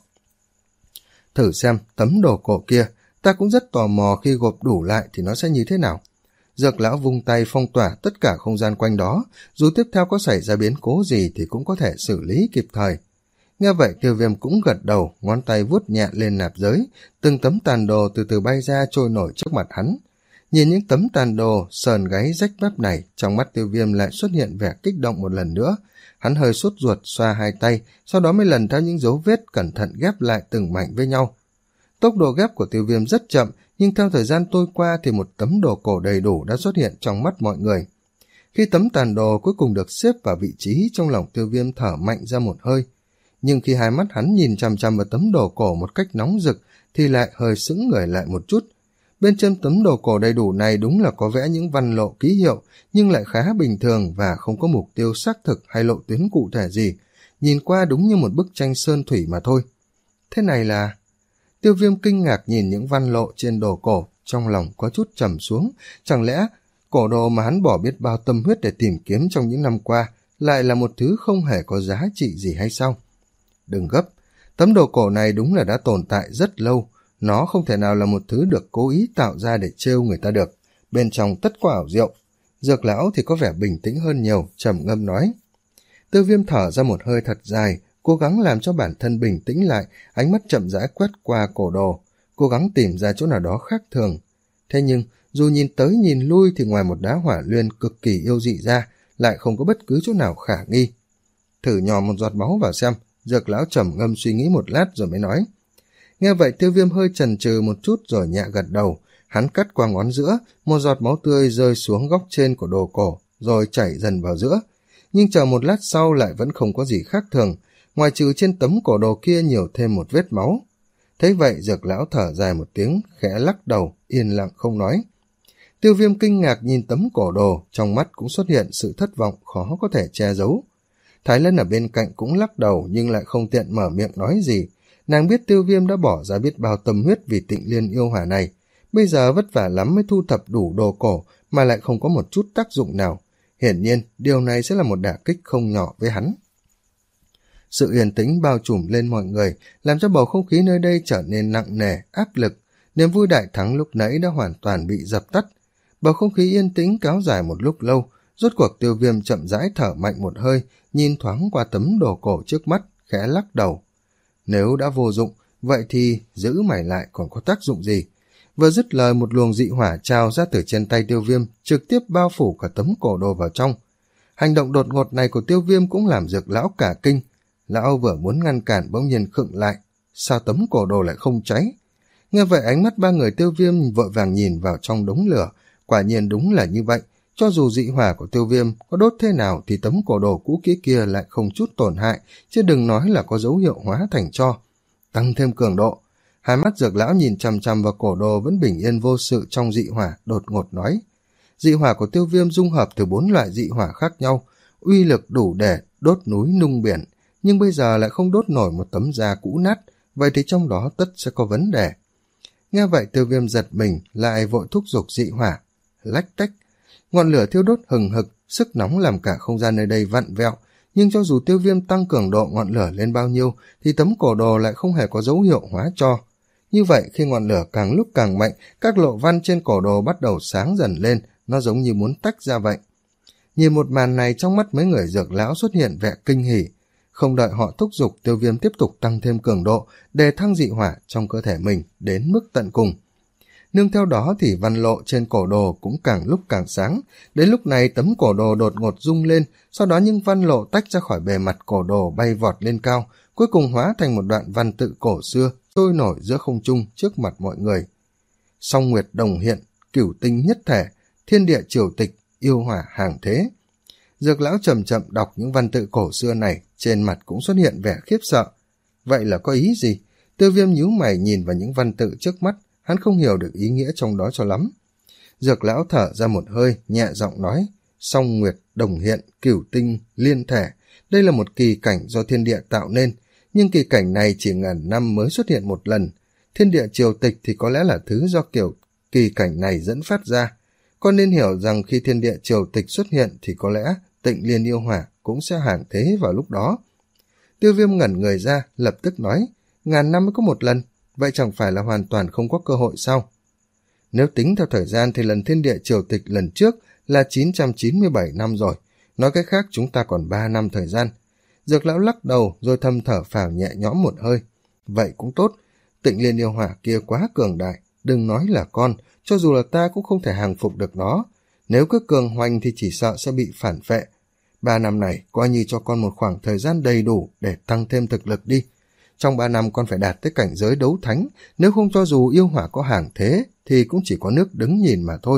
Thử xem tấm đồ cổ kia, ta cũng rất tò mò khi gộp đủ lại thì nó sẽ như thế nào. Dược lão vung tay phong tỏa tất cả không gian quanh đó, dù tiếp theo có xảy ra biến cố gì thì cũng có thể xử lý kịp thời. Nghe vậy Tiêu Viêm cũng gật đầu, ngón tay vuốt nhẹ lên nạp giới, từng tấm tàn đồ từ từ bay ra trôi nổi trước mặt hắn. Nhìn những tấm tàn đồ sờn gáy rách bắp này, trong mắt Tiêu Viêm lại xuất hiện vẻ kích động một lần nữa. Hắn hơi sốt ruột xoa hai tay, sau đó mới lần theo những dấu vết cẩn thận ghép lại từng mảnh với nhau. Tốc độ ghép của Tiêu Viêm rất chậm, nhưng theo thời gian trôi qua thì một tấm đồ cổ đầy đủ đã xuất hiện trong mắt mọi người. Khi tấm tàn đồ cuối cùng được xếp vào vị trí, trong lòng Tiêu Viêm thở mạnh ra một hơi. Nhưng khi hai mắt hắn nhìn chằm chằm vào tấm đồ cổ một cách nóng rực thì lại hơi sững người lại một chút. Bên trên tấm đồ cổ đầy đủ này đúng là có vẽ những văn lộ ký hiệu, nhưng lại khá bình thường và không có mục tiêu xác thực hay lộ tuyến cụ thể gì. Nhìn qua đúng như một bức tranh sơn thủy mà thôi. Thế này là... Tiêu Viêm kinh ngạc nhìn những văn lộ trên đồ cổ, trong lòng có chút trầm xuống. Chẳng lẽ cổ đồ mà hắn bỏ biết bao tâm huyết để tìm kiếm trong những năm qua lại là một thứ không hề có giá trị gì hay sao? Đừng gấp, tấm đồ cổ này đúng là đã tồn tại rất lâu. Nó không thể nào là một thứ được cố ý tạo ra để trêu người ta được. Bên trong tất có ảo diệu. Dược lão thì có vẻ bình tĩnh hơn nhiều, trầm ngâm nói. Tiêu Viêm thở ra một hơi thật dài, cố gắng làm cho bản thân bình tĩnh lại, ánh mắt chậm rãi quét qua cổ đồ, cố gắng tìm ra chỗ nào đó khác thường. Thế nhưng, dù nhìn tới nhìn lui thì ngoài một đá hỏa luyện cực kỳ yêu dị ra, lại không có bất cứ chỗ nào khả nghi. Thử nhỏ một giọt máu vào xem, Dược lão trầm ngâm suy nghĩ một lát rồi mới nói. Nghe vậy Tiêu Viêm hơi chần chừ một chút rồi nhẹ gật đầu, hắn cắt qua ngón giữa, một giọt máu tươi rơi xuống góc trên của đồ cổ, rồi chảy dần vào giữa. Nhưng chờ một lát sau lại vẫn không có gì khác thường, ngoài trừ trên tấm cổ đồ kia nhiều thêm một vết máu. Thấy vậy Dược lão thở dài một tiếng, khẽ lắc đầu, yên lặng không nói. Tiêu Viêm kinh ngạc nhìn tấm cổ đồ, trong mắt cũng xuất hiện sự thất vọng khó có thể che giấu. Thái Lân ở bên cạnh cũng lắc đầu nhưng lại không tiện mở miệng nói gì. Nàng biết Tiêu Viêm đã bỏ ra biết bao tâm huyết vì Tịnh Liên yêu hỏa này. Bây giờ vất vả lắm mới thu thập đủ đồ cổ mà lại không có một chút tác dụng nào. Hiển nhiên, điều này sẽ là một đả kích không nhỏ với hắn. Sự yên tĩnh bao trùm lên mọi người, làm cho bầu không khí nơi đây trở nên nặng nề, áp lực. Niềm vui đại thắng lúc nãy đã hoàn toàn bị dập tắt. Bầu không khí yên tĩnh kéo dài một lúc lâu, rốt cuộc Tiêu Viêm chậm rãi thở mạnh một hơi, nhìn thoáng qua tấm đồ cổ trước mắt, khẽ lắc đầu. Nếu đã vô dụng, vậy thì giữ mày lại còn có tác dụng gì? Vừa dứt lời một luồng dị hỏa trào ra từ trên tay Tiêu Viêm, trực tiếp bao phủ cả tấm cổ đồ vào trong. Hành động đột ngột này của Tiêu Viêm cũng làm Dược lão cả kinh. Lão vừa muốn ngăn cản bỗng nhiên khựng lại. Sao tấm cổ đồ lại không cháy? Nghe vậy ánh mắt ba người Tiêu Viêm vội vàng nhìn vào trong đống lửa. Quả nhiên đúng là như vậy. Cho dù dị hỏa của Tiêu Viêm có đốt thế nào thì tấm cổ đồ cũ kỹ kia lại không chút tổn hại, chứ đừng nói là có dấu hiệu hóa thành tro. Tăng thêm cường độ. Hai mắt Dược lão nhìn chằm chằm vào cổ đồ vẫn bình yên vô sự trong dị hỏa, đột ngột nói. Dị hỏa của Tiêu Viêm dung hợp từ bốn loại dị hỏa khác nhau, uy lực đủ để đốt núi nung biển, nhưng bây giờ lại không đốt nổi một tấm da cũ nát, vậy thì trong đó tất sẽ có vấn đề. Nghe vậy Tiêu Viêm giật mình, lại vội thúc giục dị hỏa. Lách tách, ngọn lửa thiêu đốt hừng hực, sức nóng làm cả không gian nơi đây vặn vẹo. Nhưng cho dù Tiêu Viêm tăng cường độ ngọn lửa lên bao nhiêu, thì tấm cổ đồ lại không hề có dấu hiệu hóa tro. Như vậy, khi ngọn lửa càng lúc càng mạnh, các lộ văn trên cổ đồ bắt đầu sáng dần lên, nó giống như muốn tách ra vậy. Nhìn một màn này, trong mắt mấy người Dược lão xuất hiện vẻ kinh hỉ. Không đợi họ thúc giục, Tiêu Viêm tiếp tục tăng thêm cường độ, để thăng dị hỏa trong cơ thể mình đến mức tận cùng. Nương theo đó thì văn lộ trên cổ đồ cũng càng lúc càng sáng. Đến lúc này tấm cổ đồ đột ngột rung lên, sau đó những văn lộ tách ra khỏi bề mặt cổ đồ bay vọt lên cao, cuối cùng hóa thành một đoạn văn tự cổ xưa, trôi nổi giữa không trung trước mặt mọi người. Song nguyệt đồng hiện, cửu tinh nhất thể, thiên địa triều tịch, yêu hỏa hàng thế. Dược lão chậm chậm đọc những văn tự cổ xưa này, trên mặt cũng xuất hiện vẻ khiếp sợ. Vậy là có ý gì? Tiêu Viêm nhíu mày nhìn vào những văn tự trước mắt, hắn không hiểu được ý nghĩa trong đó cho lắm. Dược lão thở ra một hơi, nhẹ giọng nói, song nguyệt, đồng hiện, cửu tinh, liên thể. Đây là một kỳ cảnh do thiên địa tạo nên, nhưng kỳ cảnh này chỉ ngàn năm mới xuất hiện một lần. Thiên địa triều tịch thì có lẽ là thứ do kiểu kỳ cảnh này dẫn phát ra. Con nên hiểu rằng khi thiên địa triều tịch xuất hiện thì có lẽ Tịnh Liên yêu hỏa cũng sẽ hàng thế vào lúc đó. Tiêu Viêm ngẩn người ra, lập tức nói, ngàn năm mới có một lần, vậy chẳng phải là hoàn toàn không có cơ hội sao? Nếu tính theo thời gian thì lần thiên địa triều tịch lần trước là chín trăm chín mươi bảy năm rồi, nói cách khác chúng ta còn ba năm thời gian. Dược lão lắc đầu rồi thầm thở phào nhẹ nhõm một hơi. Vậy cũng tốt, Tịnh Liên yêu hỏa kia quá cường đại, đừng nói là con, cho dù là ta cũng không thể hàng phục được nó. Nếu cứ cường hoành thì chỉ sợ sẽ bị phản phệ. Ba năm này coi như cho con một khoảng thời gian đầy đủ để tăng thêm thực lực đi. Trong ba năm con phải đạt tới cảnh giới đấu thánh, nếu không cho dù yêu hỏa có hàng thế thì cũng chỉ có nước đứng nhìn mà thôi.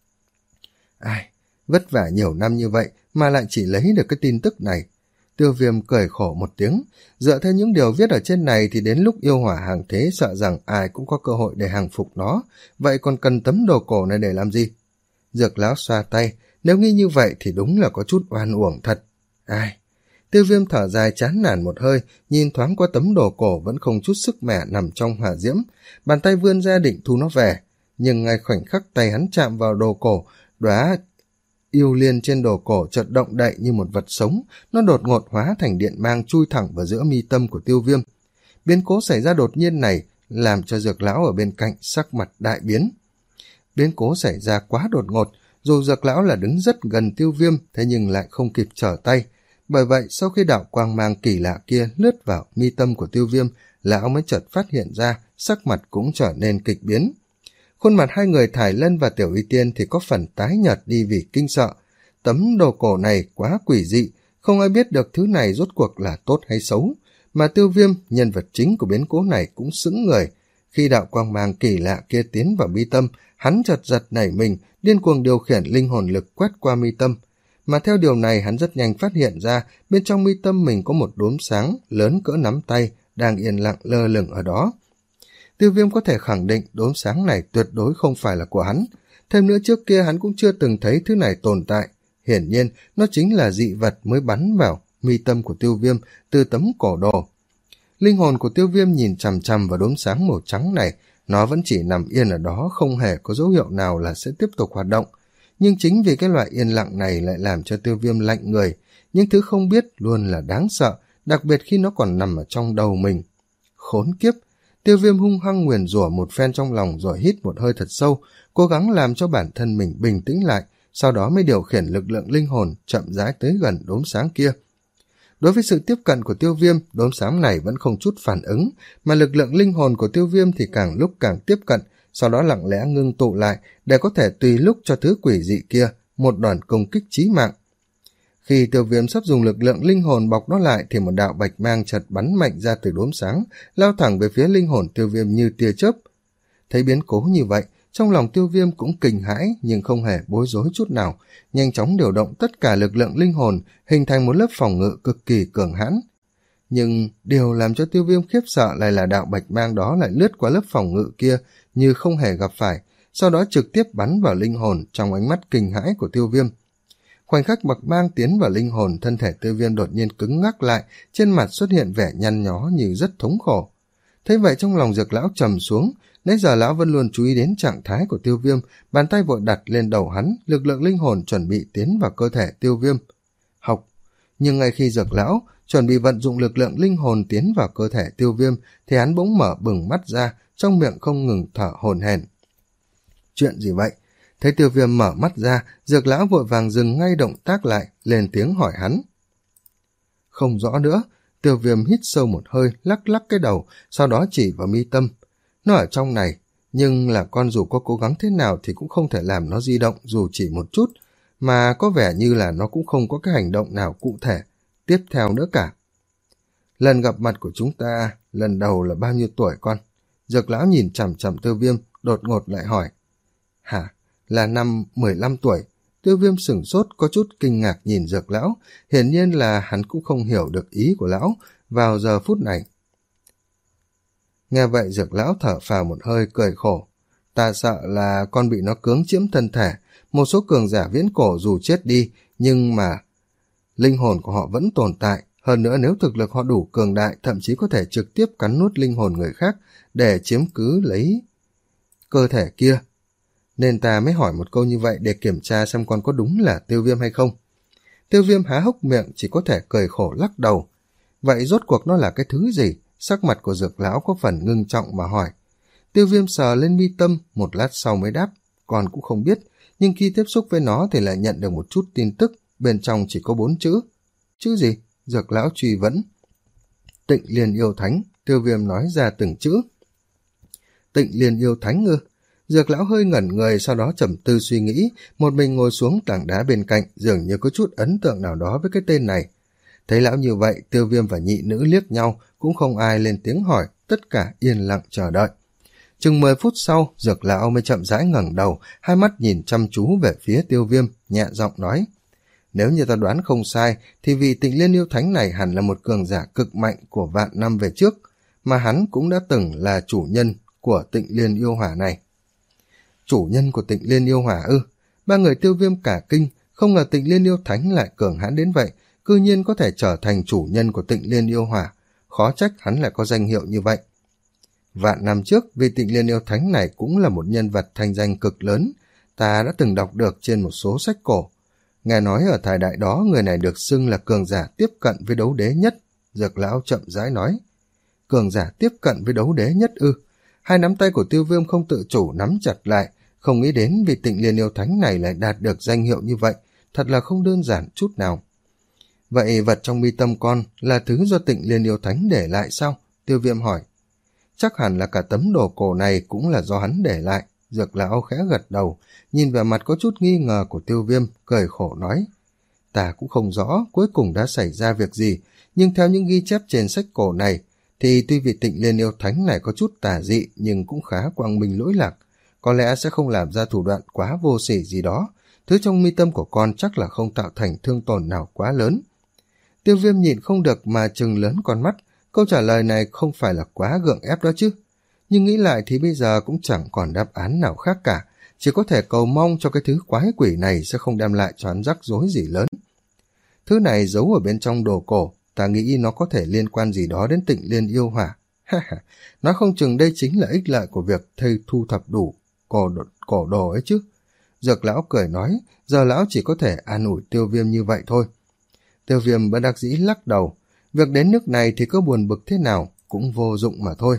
Ai, vất vả nhiều năm như vậy mà lại chỉ lấy được cái tin tức này. Tiêu Viêm cười khổ một tiếng, dựa theo những điều viết ở trên này thì đến lúc yêu hỏa hàng thế sợ rằng ai cũng có cơ hội để hàng phục nó, vậy còn cần tấm đồ cổ này để làm gì? Dược lão xoa tay, nếu nghĩ như vậy thì đúng là có chút oan uổng thật. Ai... Tiêu Viêm thở dài chán nản một hơi, nhìn thoáng qua tấm đồ cổ vẫn không chút sức mẻ nằm trong hỏa diễm, bàn tay vươn ra định thu nó về, nhưng ngay khoảnh khắc tay hắn chạm vào đồ cổ, đóa yêu liên trên đồ cổ chợt động đậy như một vật sống, nó đột ngột hóa thành điện mang chui thẳng vào giữa mi tâm của Tiêu Viêm. Biến cố xảy ra đột nhiên này làm cho Dược lão ở bên cạnh sắc mặt đại biến. Biến cố xảy ra quá đột ngột, dù Dược lão là đứng rất gần Tiêu Viêm, thế nhưng lại không kịp trở tay. Bởi vậy, sau khi đạo quang mang kỳ lạ kia lướt vào mi tâm của Tiêu Viêm, lão mới chợt phát hiện ra, sắc mặt cũng trở nên kịch biến. Khuôn mặt hai người Thải Lân và Tiểu Y Tiên thì có phần tái nhợt đi vì kinh sợ. Tấm đồ cổ này quá quỷ dị, không ai biết được thứ này rốt cuộc là tốt hay xấu. Mà Tiêu Viêm, nhân vật chính của biến cố này cũng sững người. Khi đạo quang mang kỳ lạ kia tiến vào mi tâm, hắn chợt giật nảy mình, điên cuồng điều khiển linh hồn lực quét qua mi tâm. Mà theo điều này hắn rất nhanh phát hiện ra bên trong mi tâm mình có một đốm sáng lớn cỡ nắm tay đang yên lặng lơ lửng ở đó. Tiêu Viêm có thể khẳng định đốm sáng này tuyệt đối không phải là của hắn. Thêm nữa trước kia hắn cũng chưa từng thấy thứ này tồn tại. Hiển nhiên nó chính là dị vật mới bắn vào mi tâm của Tiêu Viêm từ tấm cổ đồ. Linh hồn của Tiêu Viêm nhìn chằm chằm vào đốm sáng màu trắng này, nó vẫn chỉ nằm yên ở đó, không hề có dấu hiệu nào là sẽ tiếp tục hoạt động. Nhưng chính vì cái loại yên lặng này lại làm cho Tiêu Viêm lạnh người, những thứ không biết luôn là đáng sợ, đặc biệt khi nó còn nằm ở trong đầu mình. Khốn kiếp! Tiêu Viêm hung hăng nguyền rủa một phen trong lòng rồi hít một hơi thật sâu, cố gắng làm cho bản thân mình bình tĩnh lại, sau đó mới điều khiển lực lượng linh hồn chậm rãi tới gần đốm sáng kia. Đối với sự tiếp cận của Tiêu Viêm, đốm sáng này vẫn không chút phản ứng, mà lực lượng linh hồn của Tiêu Viêm thì càng lúc càng tiếp cận, sau đó lặng lẽ ngưng tụ lại để có thể tùy lúc cho thứ quỷ dị kia một đòn công kích chí mạng. Khi Tiêu Viêm sắp dùng lực lượng linh hồn bọc nó lại thì một đạo bạch mang chợt bắn mạnh ra từ đốm sáng, lao thẳng về phía linh hồn Tiêu Viêm như tia chớp. Thấy biến cố như vậy, trong lòng Tiêu Viêm cũng kinh hãi nhưng không hề bối rối chút nào, nhanh chóng điều động tất cả lực lượng linh hồn, hình thành một lớp phòng ngự cực kỳ cường hãn. Nhưng điều làm cho Tiêu Viêm khiếp sợ lại là đạo bạch mang đó lại lướt qua lớp phòng ngự kia như không hề gặp phải, sau đó trực tiếp bắn vào linh hồn trong ánh mắt kinh hãi của Tiêu Viêm. Khoảnh khắc bạch mang tiến vào linh hồn, thân thể Tiêu Viêm đột nhiên cứng ngắc lại, trên mặt xuất hiện vẻ nhăn nhó như rất thống khổ. Thấy vậy trong lòng Dược lão trầm xuống, Nãy giờ lão vẫn luôn chú ý đến trạng thái của Tiêu Viêm, bàn tay vội đặt lên đầu hắn, lực lượng linh hồn chuẩn bị tiến vào cơ thể Tiêu Viêm. Học, nhưng ngay khi Dược lão chuẩn bị vận dụng lực lượng linh hồn tiến vào cơ thể Tiêu Viêm, thì hắn bỗng mở bừng mắt ra, trong miệng không ngừng thở hổn hển. Chuyện gì vậy? Thấy Tiêu Viêm mở mắt ra, Dược lão vội vàng dừng ngay động tác lại, lên tiếng hỏi hắn. Không rõ nữa. Tiêu Viêm hít sâu một hơi, lắc lắc cái đầu, sau đó chỉ vào mi tâm. Nó ở trong này, nhưng là con dù có cố gắng thế nào thì cũng không thể làm nó di động dù chỉ một chút, mà có vẻ như là nó cũng không có cái hành động nào cụ thể tiếp theo nữa cả. Lần gặp mặt của chúng ta lần đầu là bao nhiêu tuổi con? Dược lão nhìn chằm chằm Tiêu Viêm, đột ngột lại hỏi. Hả? Là năm mười lăm tuổi. Tiêu Viêm sửng sốt, có chút kinh ngạc nhìn Dược lão, hiển nhiên là hắn cũng không hiểu được ý của lão vào giờ phút này. Nghe vậy Dược lão thở phào một hơi, cười khổ. Ta sợ là con bị nó cưỡng chiếm thân thể. Một số cường giả viễn cổ dù chết đi, nhưng mà linh hồn của họ vẫn tồn tại. Hơn nữa nếu thực lực họ đủ cường đại, thậm chí có thể trực tiếp cắn nuốt linh hồn người khác để chiếm cứ lấy cơ thể kia. Nên ta mới hỏi một câu như vậy để kiểm tra xem con có đúng là Tiêu Viêm hay không. Tiêu Viêm há hốc miệng, chỉ có thể cười khổ lắc đầu. Vậy rốt cuộc nó là cái thứ gì? Sắc mặt của Dược lão có phần ngưng trọng mà hỏi. Tiêu Viêm sờ lên mi tâm, một lát sau mới đáp. Con cũng không biết, nhưng khi tiếp xúc với nó thì lại nhận được một chút tin tức, bên trong chỉ có bốn chữ. Chữ gì? Dược lão truy vấn. Tịnh Liên Yêu Thánh. Tiêu Viêm nói ra từng chữ. Tịnh Liên Yêu Thánh ư? Dược lão hơi ngẩn người, sau đó trầm tư suy nghĩ, một mình ngồi xuống tảng đá bên cạnh, dường như có chút ấn tượng nào đó với cái tên này. Thấy lão như vậy, Tiêu Viêm và nhị nữ liếc nhau, cũng không ai lên tiếng hỏi, tất cả yên lặng chờ đợi. Chừng mười phút sau, Dược lão mới chậm rãi ngẩng đầu, hai mắt nhìn chăm chú về phía Tiêu Viêm, nhẹ giọng nói. Nếu như ta đoán không sai, thì vị Tịnh Liên Yêu Thánh này hẳn là một cường giả cực mạnh của vạn năm về trước, mà hắn cũng đã từng là chủ nhân của Tịnh Liên Yêu Hỏa này. Chủ nhân của Tịnh Liên Yêu Hỏa ư? Ba người Tiêu Viêm cả kinh, không ngờ Tịnh Liên Yêu Thánh lại cường hãn đến vậy, cư nhiên có thể trở thành chủ nhân của Tịnh Liên Yêu Hỏa, khó trách hắn lại có danh hiệu như vậy. Vạn năm trước, vị Tịnh Liên Yêu Thánh này cũng là một nhân vật thành danh cực lớn, ta đã từng đọc được trên một số sách cổ. Nghe nói ở thời đại đó, người này được xưng là cường giả tiếp cận với đấu đế nhất. Dược lão chậm rãi nói. Cường giả tiếp cận với đấu đế nhất ư? Hai nắm tay của Tiêu Viêm không tự chủ nắm chặt lại, không nghĩ đến vị Tịnh Liên Yêu Thánh này lại đạt được danh hiệu như vậy, thật là không đơn giản chút nào. Vậy vật trong mi tâm con là thứ do Tịnh Liên Yêu Thánh để lại sao? Tiêu Viêm hỏi. Chắc hẳn là cả tấm đồ cổ này cũng là do hắn để lại. Dược lão khẽ gật đầu, nhìn về mặt có chút nghi ngờ của Tiêu Viêm, cười khổ nói. Ta cũng không rõ cuối cùng đã xảy ra việc gì, nhưng theo những ghi chép trên sách cổ này, thì tuy vị Tịnh Liên Yêu Thánh này có chút tà dị nhưng cũng khá quang minh lỗi lạc, có lẽ sẽ không làm ra thủ đoạn quá vô sỉ gì đó. Thứ trong mi tâm của con chắc là không tạo thành thương tổn nào quá lớn. Tiêu Viêm nhịn không được mà trừng lớn con mắt, câu trả lời này không phải là quá gượng ép đó chứ. Nhưng nghĩ lại thì bây giờ cũng chẳng còn đáp án nào khác cả, chỉ có thể cầu mong cho cái thứ quái quỷ này sẽ không đem lại cho hắn rắc rối gì lớn. Thứ này giấu ở bên trong đồ cổ, ta nghĩ nó có thể liên quan gì đó đến Tịnh Liên Yêu Hỏa. Nói không chừng đây chính là ích lợi của việc thầy thu thập đủ cổ đồ, cổ đồ ấy chứ. Dược lão cười nói, giờ lão chỉ có thể an ủi Tiêu Viêm như vậy thôi. Tiêu Viêm bất đắc dĩ lắc đầu, việc đến nước này thì có buồn bực thế nào cũng vô dụng mà thôi.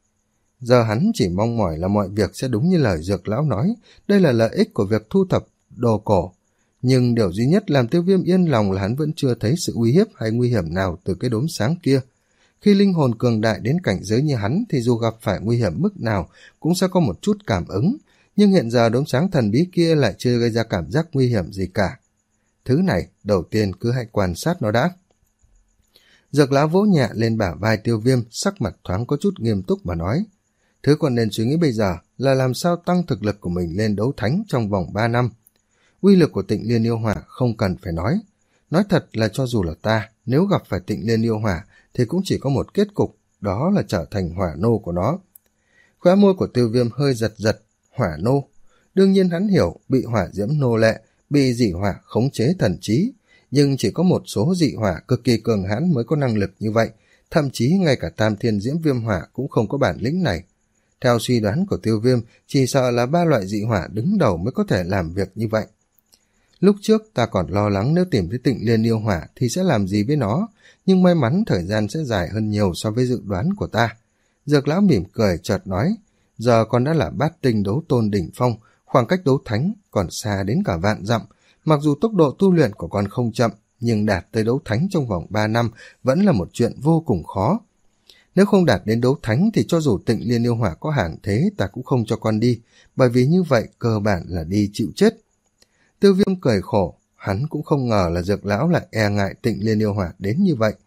Giờ hắn chỉ mong mỏi là mọi việc sẽ đúng như lời Dược lão nói, đây là lợi ích của việc thu thập đồ cổ. Nhưng điều duy nhất làm Tiêu Viêm yên lòng là hắn vẫn chưa thấy sự uy hiếp hay nguy hiểm nào từ cái đốm sáng kia. Khi linh hồn cường đại đến cảnh giới như hắn thì dù gặp phải nguy hiểm mức nào cũng sẽ có một chút cảm ứng, nhưng hiện giờ đốm sáng thần bí kia lại chưa gây ra cảm giác nguy hiểm gì cả. Thứ này, đầu tiên cứ hãy quan sát nó đã. Dược lão vỗ nhẹ lên bả vai Tiêu Viêm, sắc mặt thoáng có chút nghiêm túc mà nói. Thứ còn nên suy nghĩ bây giờ là làm sao tăng thực lực của mình lên đấu thánh trong vòng ba năm. Uy lực của Tịnh Liên Yêu Hỏa không cần phải nói. Nói thật là cho dù là ta, nếu gặp phải Tịnh Liên Yêu Hỏa thì cũng chỉ có một kết cục, đó là trở thành hỏa nô của nó. Khóe môi của Tiêu Viêm hơi giật giật, hỏa nô. Đương nhiên hắn hiểu bị hỏa diễm nô lệ, bị dị hỏa khống chế thần trí, nhưng chỉ có một số dị hỏa cực kỳ cường hãn mới có năng lực như vậy, thậm chí ngay cả Tam Thiên Diễm Viêm Hỏa cũng không có bản lĩnh này. Theo suy đoán của Tiêu Viêm, chỉ sợ là ba loại dị hỏa đứng đầu mới có thể làm việc như vậy. Lúc trước ta còn lo lắng nếu tìm thấy Tịnh Liên yêu hỏa thì sẽ làm gì với nó, nhưng may mắn thời gian sẽ dài hơn nhiều so với dự đoán của ta. Dược lão mỉm cười chợt nói, giờ con đã là bát tinh đấu tôn đỉnh phong, khoảng cách đấu thánh còn xa đến cả vạn dặm. Mặc dù tốc độ tu luyện của con không chậm, nhưng đạt tới đấu thánh trong vòng ba năm vẫn là một chuyện vô cùng khó. Nếu không đạt đến đấu thánh thì cho dù Tịnh Liên yêu hỏa có hàng thế ta cũng không cho con đi, bởi vì như vậy cơ bản là đi chịu chết. Tiêu Viêm cười khổ, hắn cũng không ngờ là Dược lão lại e ngại Tịnh Liên yêu hỏa đến như vậy.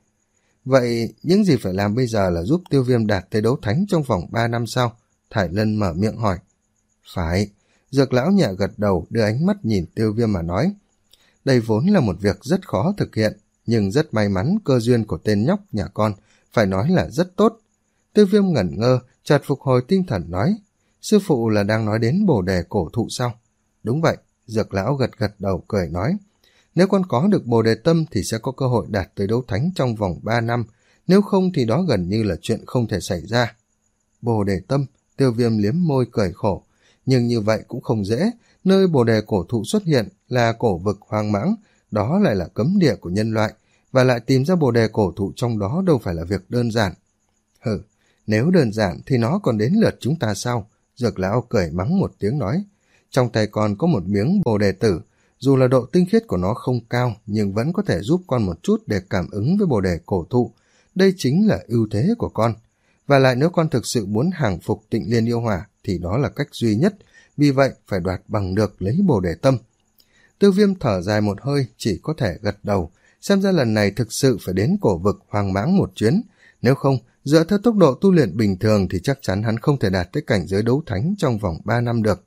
Vậy những gì phải làm bây giờ là giúp Tiêu Viêm đạt tới đấu thánh trong vòng ba năm sao? Thải Lân mở miệng hỏi. Phải. Dược lão nhẹ gật đầu, đưa ánh mắt nhìn Tiêu Viêm mà nói. Đây vốn là một việc rất khó thực hiện, nhưng rất may mắn cơ duyên của tên nhóc nhà con, phải nói là rất tốt. Tiêu Viêm ngẩn ngơ, chợt phục hồi tinh thần nói. Sư phụ là đang nói đến bồ đề cổ thụ sao? Đúng vậy. Dược lão gật gật đầu cười nói. Nếu con có được bồ đề tâm thì sẽ có cơ hội đạt tới đấu thánh trong vòng ba năm, nếu không thì đó gần như là chuyện không thể xảy ra. Bồ đề tâm, Tiêu Viêm liếm môi cười khổ, nhưng như vậy cũng không dễ, nơi bồ đề cổ thụ xuất hiện là cổ vực hoang mãng, đó lại là cấm địa của nhân loại, và lại tìm ra bồ đề cổ thụ trong đó đâu phải là việc đơn giản. Hừ, nếu đơn giản thì nó còn đến lượt chúng ta sao? Dược lão cười mắng một tiếng nói. Trong tay con có một miếng bồ đề tử, dù là độ tinh khiết của nó không cao nhưng vẫn có thể giúp con một chút để cảm ứng với bồ đề cổ thụ. Đây chính là ưu thế của con. Và lại nếu con thực sự muốn hàng phục Tịnh Liên yêu hỏa thì đó là cách duy nhất, vì vậy phải đoạt bằng được lấy bồ đề tâm. Tiêu Viêm thở dài một hơi, chỉ có thể gật đầu, xem ra lần này thực sự phải đến cổ vực hoang mãng một chuyến, nếu không, dựa theo tốc độ tu luyện bình thường thì chắc chắn hắn không thể đạt tới cảnh giới đấu thánh trong vòng ba năm được.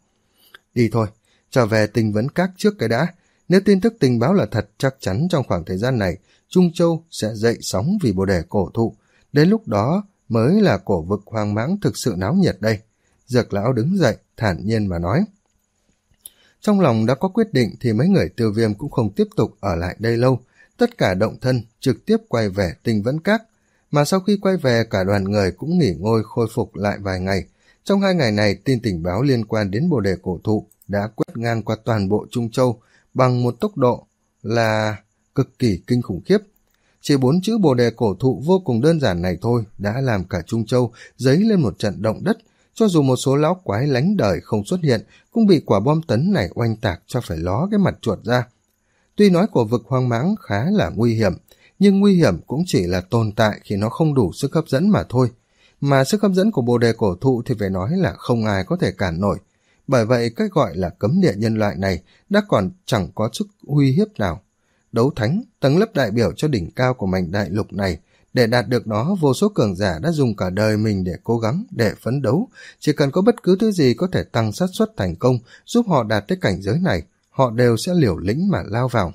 Đi thôi, trở về Tinh Vấn Các trước cái đã. Nếu tin tức tình báo là thật, chắc chắn trong khoảng thời gian này, Trung Châu sẽ dậy sóng vì bồ đề cổ thụ. Đến lúc đó mới là cổ vực hoang mãng thực sự náo nhiệt đây. Dược lão đứng dậy, thản nhiên mà nói. Trong lòng đã có quyết định thì mấy người Tiêu Viêm cũng không tiếp tục ở lại đây lâu. Tất cả động thân trực tiếp quay về Tinh Vấn Các. Mà sau khi quay về, cả đoàn người cũng nghỉ ngơi khôi phục lại vài ngày. Trong hai ngày này, tin tình báo liên quan đến bồ đề cổ thụ đã quét ngang qua toàn bộ Trung Châu bằng một tốc độ là cực kỳ kinh khủng khiếp. Chỉ bốn chữ bồ đề cổ thụ vô cùng đơn giản này thôi đã làm cả Trung Châu dấy lên một trận động đất, cho dù một số lão quái lánh đời không xuất hiện cũng bị quả bom tấn này oanh tạc cho phải ló cái mặt chuột ra. Tuy nói cổ vực hoang mãng khá là nguy hiểm, nhưng nguy hiểm cũng chỉ là tồn tại khi nó không đủ sức hấp dẫn mà thôi. Mà sức hấp dẫn của bồ đề cổ thụ thì phải nói là không ai có thể cản nổi. Bởi vậy cách gọi là cấm địa nhân loại này đã còn chẳng có sức uy hiếp nào. Đấu thánh, tầng lớp đại biểu cho đỉnh cao của mảnh đại lục này, để đạt được nó vô số cường giả đã dùng cả đời mình để cố gắng, để phấn đấu. Chỉ cần có bất cứ thứ gì có thể tăng xác suất thành công giúp họ đạt tới cảnh giới này, họ đều sẽ liều lĩnh mà lao vào.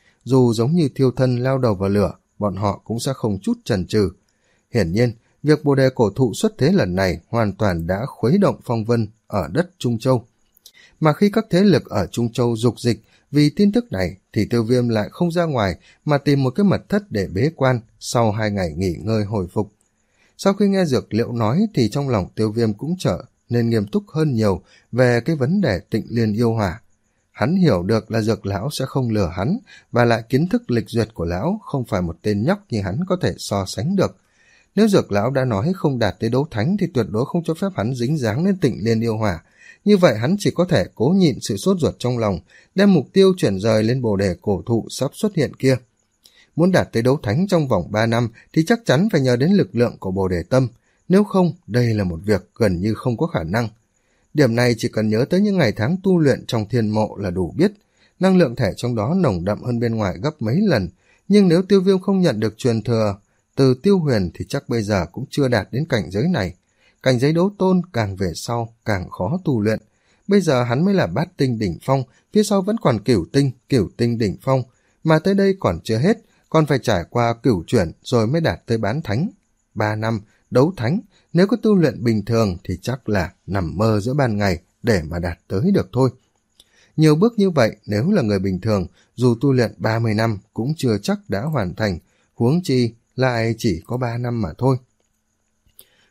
Dù giống như thiêu thân lao đầu vào lửa, bọn họ cũng sẽ không chút chần chừ. Hiển nhiên, việc bồ đề cổ thụ xuất thế lần này hoàn toàn đã khuấy động phong vân ở đất Trung Châu. Mà khi các thế lực ở Trung Châu dục dịch vì tin tức này thì Tiêu Viêm lại không ra ngoài mà tìm một cái mật thất để bế quan sau hai ngày nghỉ ngơi hồi phục. Sau khi nghe Dược Liễu nói thì trong lòng Tiêu Viêm cũng trở nên nghiêm túc hơn nhiều về cái vấn đề Tịnh Liên yêu hỏa. Hắn hiểu được là Dược lão sẽ không lừa hắn, và lại kiến thức lịch duyệt của lão không phải một tên nhóc như hắn có thể so sánh được. Nếu Dược lão đã nói không đạt tới đấu thánh thì tuyệt đối không cho phép hắn dính dáng đến Tịnh Liên yêu hỏa. Như vậy hắn chỉ có thể cố nhịn sự sốt ruột trong lòng, đem mục tiêu chuyển rời lên bồ đề cổ thụ sắp xuất hiện kia. Muốn đạt tới đấu thánh trong vòng ba năm thì chắc chắn phải nhờ đến lực lượng của bồ đề tâm, nếu không đây là một việc gần như không có khả năng. Điểm này chỉ cần nhớ tới những ngày tháng tu luyện trong thiên mộ là đủ biết, năng lượng thể trong đó nồng đậm hơn bên ngoài gấp mấy lần, nhưng nếu Tiêu Viêm không nhận được truyền thừa từ Tiêu Huyền thì chắc bây giờ cũng chưa đạt đến cảnh giới này. Cảnh giới đấu tôn càng về sau càng khó tu luyện. Bây giờ hắn mới là bát tinh đỉnh phong, phía sau vẫn còn cửu tinh, cửu tinh đỉnh phong, mà tới đây còn chưa hết, còn phải trải qua cửu chuyển rồi mới đạt tới bán thánh. Ba năm, đấu thánh, nếu có tu luyện bình thường thì chắc là nằm mơ giữa ban ngày để mà đạt tới được thôi. Nhiều bước như vậy nếu là người bình thường, dù tu luyện ba mươi năm cũng chưa chắc đã hoàn thành, huống chi lại chỉ có ba năm mà thôi.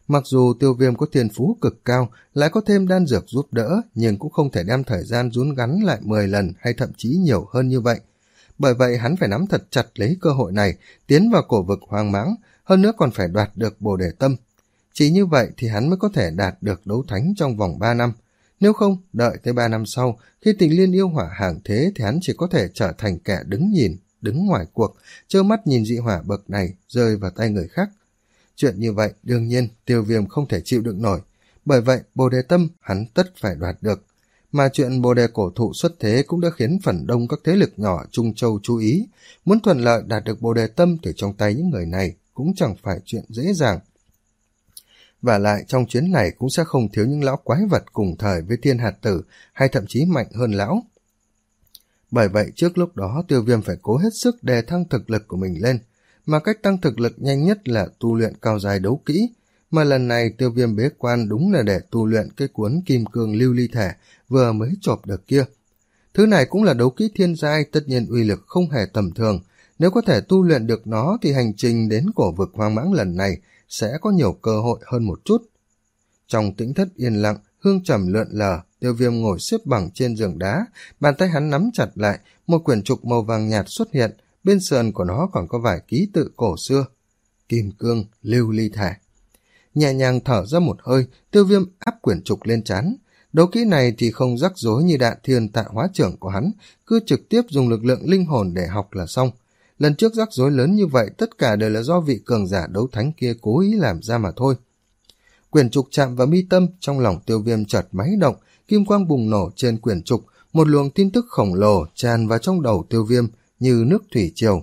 Mặc dù Tiêu Viêm có thiên phú cực cao, lại có thêm đan dược giúp đỡ, nhưng cũng không thể đem thời gian rút ngắn lại mười lần hay thậm chí nhiều hơn như vậy. Bởi vậy hắn phải nắm thật chặt lấy cơ hội này, tiến vào cổ vực hoang mãng, hơn nữa còn phải đoạt được Bồ Đề Tâm. Chỉ như vậy thì hắn mới có thể đạt được đấu thánh trong vòng ba năm. Nếu không, đợi tới ba năm sau, khi Tình Liên yêu hỏa hàng thế thì hắn chỉ có thể trở thành kẻ đứng nhìn, đứng ngoài cuộc, trơ mắt nhìn dị hỏa bậc này rơi vào tay người khác. Chuyện như vậy đương nhiên Tiêu Viêm không thể chịu đựng nổi, bởi vậy Bồ Đề Tâm hắn tất phải đoạt được. Mà chuyện Bồ Đề cổ thụ xuất thế cũng đã khiến phần đông các thế lực nhỏ Trung Châu chú ý, muốn thuận lợi đạt được Bồ Đề Tâm từ trong tay những người này cũng chẳng phải chuyện dễ dàng. Và lại trong chuyến này cũng sẽ không thiếu những lão quái vật cùng thời với Thiên Hạt Tử, hay thậm chí mạnh hơn lão. Bởi vậy trước lúc đó Tiêu Viêm phải cố hết sức đề thăng thực lực của mình lên, mà cách tăng thực lực nhanh nhất là tu luyện cao giai đấu kỹ, mà lần này Tiêu Viêm bế quan đúng là để tu luyện cái cuốn Kim Cương Lưu Ly Thể vừa mới chộp được kia. Thứ này cũng là đấu kỹ thiên giai, tất nhiên uy lực không hề tầm thường, nếu có thể tu luyện được nó thì hành trình đến cổ vực hoang mãng lần này sẽ có nhiều cơ hội hơn một chút. Trong tĩnh thất yên lặng, hương trầm lượn lờ, Tiêu Viêm ngồi xếp bằng trên giường đá, bàn tay hắn nắm chặt lại, một quyển trục màu vàng nhạt xuất hiện, bên sườn của nó còn có vài ký tự cổ xưa. Kim Cương Lưu Ly Thể. Nhẹ nhàng thở ra một hơi, Tiêu Viêm áp quyển trục lên trán. Đấu kỹ này thì không rắc rối như Đạn Thiên Tạ Hóa Trưởng của hắn, cứ trực tiếp dùng lực lượng linh hồn để học là xong. Lần trước rắc rối lớn như vậy tất cả đều là do vị cường giả đấu thánh kia cố ý làm ra mà thôi. Quyển trục chạm vào mi tâm, trong lòng Tiêu Viêm chợt máy động, kim quang bùng nổ trên quyển trục, một luồng tin tức khổng lồ tràn vào trong đầu Tiêu Viêm như nước thủy triều.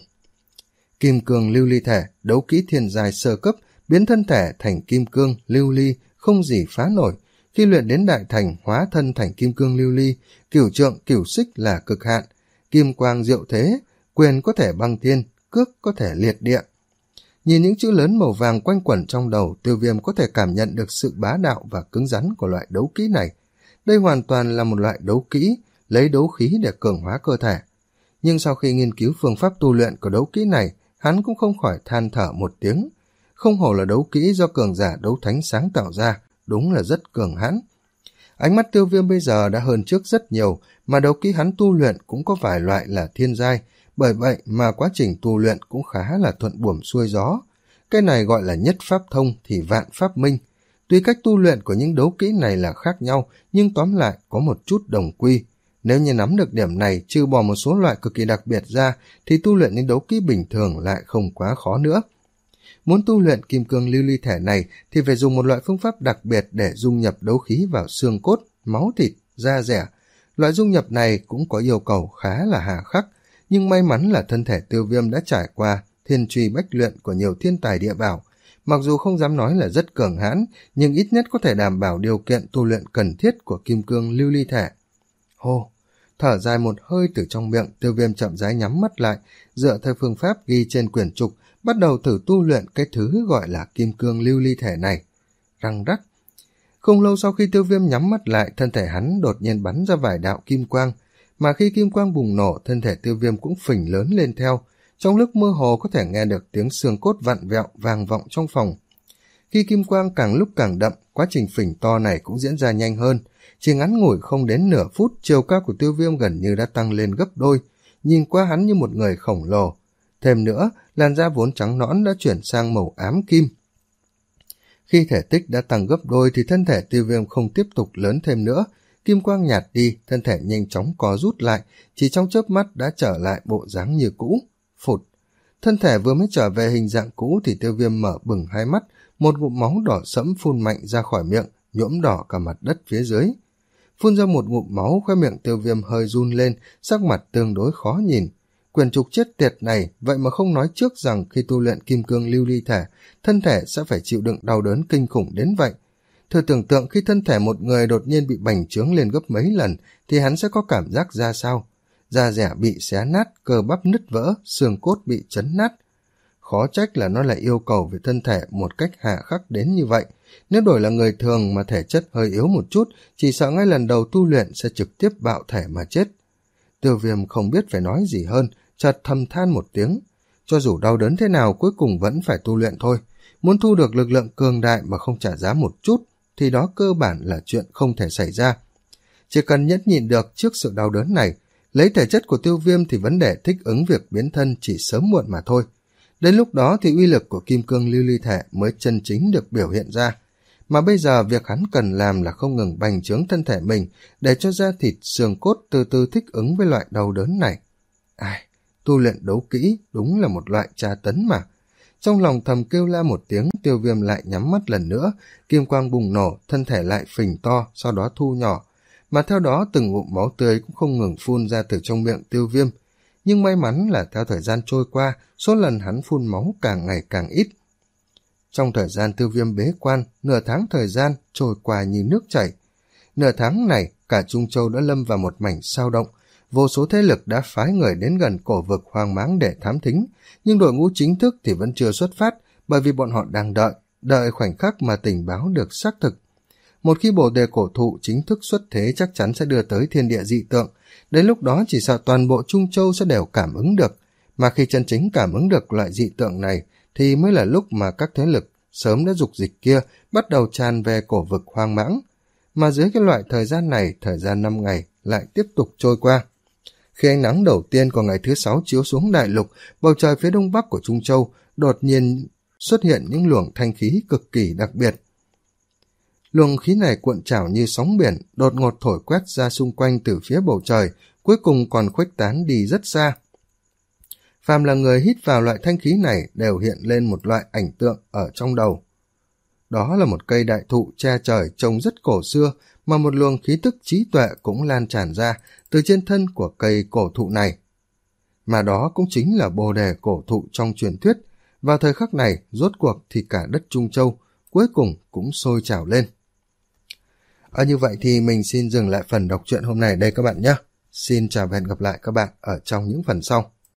Kim Cương Lưu Ly Thể, đấu kỹ thiên giai sơ cấp, biến thân thể thành kim cương lưu ly, không gì phá nổi. Khi luyện đến đại thành, hóa thân thành kim cương lưu ly, cửu trượng cửu xích là cực hạn, kim quang diệu thế, quyền có thể băng thiên, cước có thể liệt địa. Nhìn những chữ lớn màu vàng quanh quẩn trong đầu, Tiêu Viêm có thể cảm nhận được sự bá đạo và cứng rắn của loại đấu kỹ này. Đây hoàn toàn là một loại đấu kỹ, lấy đấu khí để cường hóa cơ thể. Nhưng sau khi nghiên cứu phương pháp tu luyện của đấu kỹ này, hắn cũng không khỏi than thở một tiếng. Không hổ là đấu kỹ do cường giả đấu thánh sáng tạo ra, đúng là rất cường hãn. Ánh mắt Tiêu Viêm bây giờ đã hơn trước rất nhiều, mà đấu kỹ hắn tu luyện cũng có vài loại là thiên giai, bởi vậy mà quá trình tu luyện cũng khá là thuận buồm xuôi gió. Cái này gọi là nhất pháp thông thì vạn pháp minh. Tuy cách tu luyện của những đấu kỹ này là khác nhau, nhưng tóm lại có một chút đồng quy. Nếu như nắm được điểm này, trừ bỏ một số loại cực kỳ đặc biệt ra, thì tu luyện những đấu kỹ bình thường lại không quá khó nữa. Muốn tu luyện kim cương lưu ly thể này thì phải dùng một loại phương pháp đặc biệt để dung nhập đấu khí vào xương cốt, máu thịt, da dẻ. Loại dung nhập này cũng có yêu cầu khá là hà khắc, nhưng may mắn là thân thể Tiêu Viêm đã trải qua thiên truy bách luyện của nhiều thiên tài địa bảo. Mặc dù không dám nói là rất cường hãn, nhưng ít nhất có thể đảm bảo điều kiện tu luyện cần thiết của kim cương lưu ly thể. Hô! Thở dài một hơi từ trong miệng, Tiêu Viêm chậm rãi nhắm mắt lại, dựa theo phương pháp ghi trên quyển trục, bắt đầu thử tu luyện cái thứ gọi là kim cương lưu ly thể này. Răng rắc. Không lâu sau khi Tiêu Viêm nhắm mắt lại, thân thể hắn đột nhiên bắn ra vài đạo kim quang, mà khi kim quang bùng nổ, thân thể Tiêu Viêm cũng phình lớn lên theo. Trong lúc mơ hồ có thể nghe được tiếng xương cốt vặn vẹo vang vọng trong phòng. Khi kim quang càng lúc càng đậm, quá trình phình to này cũng diễn ra nhanh hơn. Chỉ ngắn ngủi không đến nửa phút, chiều cao của Tiêu Viêm gần như đã tăng lên gấp đôi, nhìn qua hắn như một người khổng lồ. Thêm nữa, làn da vốn trắng nõn đã chuyển sang màu ám kim. Khi thể tích đã tăng gấp đôi thì thân thể Tiêu Viêm không tiếp tục lớn thêm nữa. Kim quang nhạt đi, thân thể nhanh chóng co rút lại, chỉ trong chớp mắt đã trở lại bộ dáng như cũ. Phụt! Thân thể vừa mới trở về hình dạng cũ thì Tiêu Viêm mở bừng hai mắt, một ngụm máu đỏ sẫm phun mạnh ra khỏi miệng, nhuộm đỏ cả mặt đất phía dưới. Phun ra một ngụm máu, khóe miệng Tiêu Viêm hơi run lên, sắc mặt tương đối khó nhìn. Quyền trục chết tiệt này, vậy mà không nói trước rằng khi tu luyện kim cương lưu ly thể, thân thể sẽ phải chịu đựng đau đớn kinh khủng đến vậy. Thử tưởng tượng khi thân thể một người đột nhiên bị bành trướng lên gấp mấy lần, thì hắn sẽ có cảm giác ra sao? Da dẻ bị xé nát, cơ bắp nứt vỡ, xương cốt bị chấn nát. Khó trách là nó lại yêu cầu về thân thể một cách hà khắc đến như vậy. Nếu đổi là người thường mà thể chất hơi yếu một chút, chỉ sợ ngay lần đầu tu luyện sẽ trực tiếp bạo thể mà chết. Tiêu Viêm không biết phải nói gì hơn, chợt thầm than một tiếng. Cho dù đau đớn thế nào cuối cùng vẫn phải tu luyện thôi. Muốn thu được lực lượng cường đại mà không trả giá một chút, thì đó cơ bản là chuyện không thể xảy ra. Chỉ cần nhẫn nhịn được trước sự đau đớn này, lấy thể chất của Tiêu Viêm thì vấn đề thích ứng việc biến thân chỉ sớm muộn mà thôi. Đến lúc đó thì uy lực của kim cương lưu ly thể mới chân chính được biểu hiện ra. Mà bây giờ việc hắn cần làm là không ngừng bành trướng thân thể mình để cho da thịt xương cốt từ từ thích ứng với loại đau đớn này. Ai, tu luyện đấu kỹ đúng là một loại tra tấn mà. Trong lòng thầm kêu la một tiếng, Tiêu Viêm lại nhắm mắt lần nữa, kim quang bùng nổ, thân thể lại phình to, sau đó thu nhỏ. Mà theo đó từng ngụm máu tươi cũng không ngừng phun ra từ trong miệng Tiêu Viêm. Nhưng may mắn là theo thời gian trôi qua, số lần hắn phun máu càng ngày càng ít. Trong thời gian Tiêu Viêm bế quan, nửa tháng thời gian trôi qua như nước chảy. Nửa tháng này, cả Trung Châu đã lâm vào một mảnh sao động. Vô số thế lực đã phái người đến gần cổ vực hoang máng để thám thính, nhưng đội ngũ chính thức thì vẫn chưa xuất phát, bởi vì bọn họ đang đợi, đợi khoảnh khắc mà tình báo được xác thực. Một khi bồ đề cổ thụ chính thức xuất thế chắc chắn sẽ đưa tới thiên địa dị tượng, đến lúc đó chỉ sợ toàn bộ Trung Châu sẽ đều cảm ứng được, mà khi chân chính cảm ứng được loại dị tượng này thì mới là lúc mà các thế lực sớm đã dục dịch kia bắt đầu tràn về cổ vực hoang mãng. Mà dưới cái loại thời gian này, thời gian năm ngày lại tiếp tục trôi qua. Khi ánh nắng đầu tiên của ngày thứ sáu chiếu xuống đại lục, bầu trời phía đông bắc của Trung Châu đột nhiên xuất hiện những luồng thanh khí cực kỳ đặc biệt. Luồng khí này cuộn trào như sóng biển, đột ngột thổi quét ra xung quanh từ phía bầu trời, cuối cùng còn khuếch tán đi rất xa. Phàm là người hít vào loại thanh khí này đều hiện lên một loại ảnh tượng ở trong đầu. Đó là một cây đại thụ che trời trông rất cổ xưa, mà một luồng khí tức trí tuệ cũng lan tràn ra từ trên thân của cây cổ thụ này. Mà đó cũng chính là bồ đề cổ thụ trong truyền thuyết. Vào thời khắc này, rốt cuộc thì cả đất Trung Châu cuối cùng cũng sôi trào lên. Ở như vậy thì mình xin dừng lại phần đọc truyện hôm nay đây các bạn nhé. Xin chào và hẹn gặp lại các bạn ở trong những phần sau.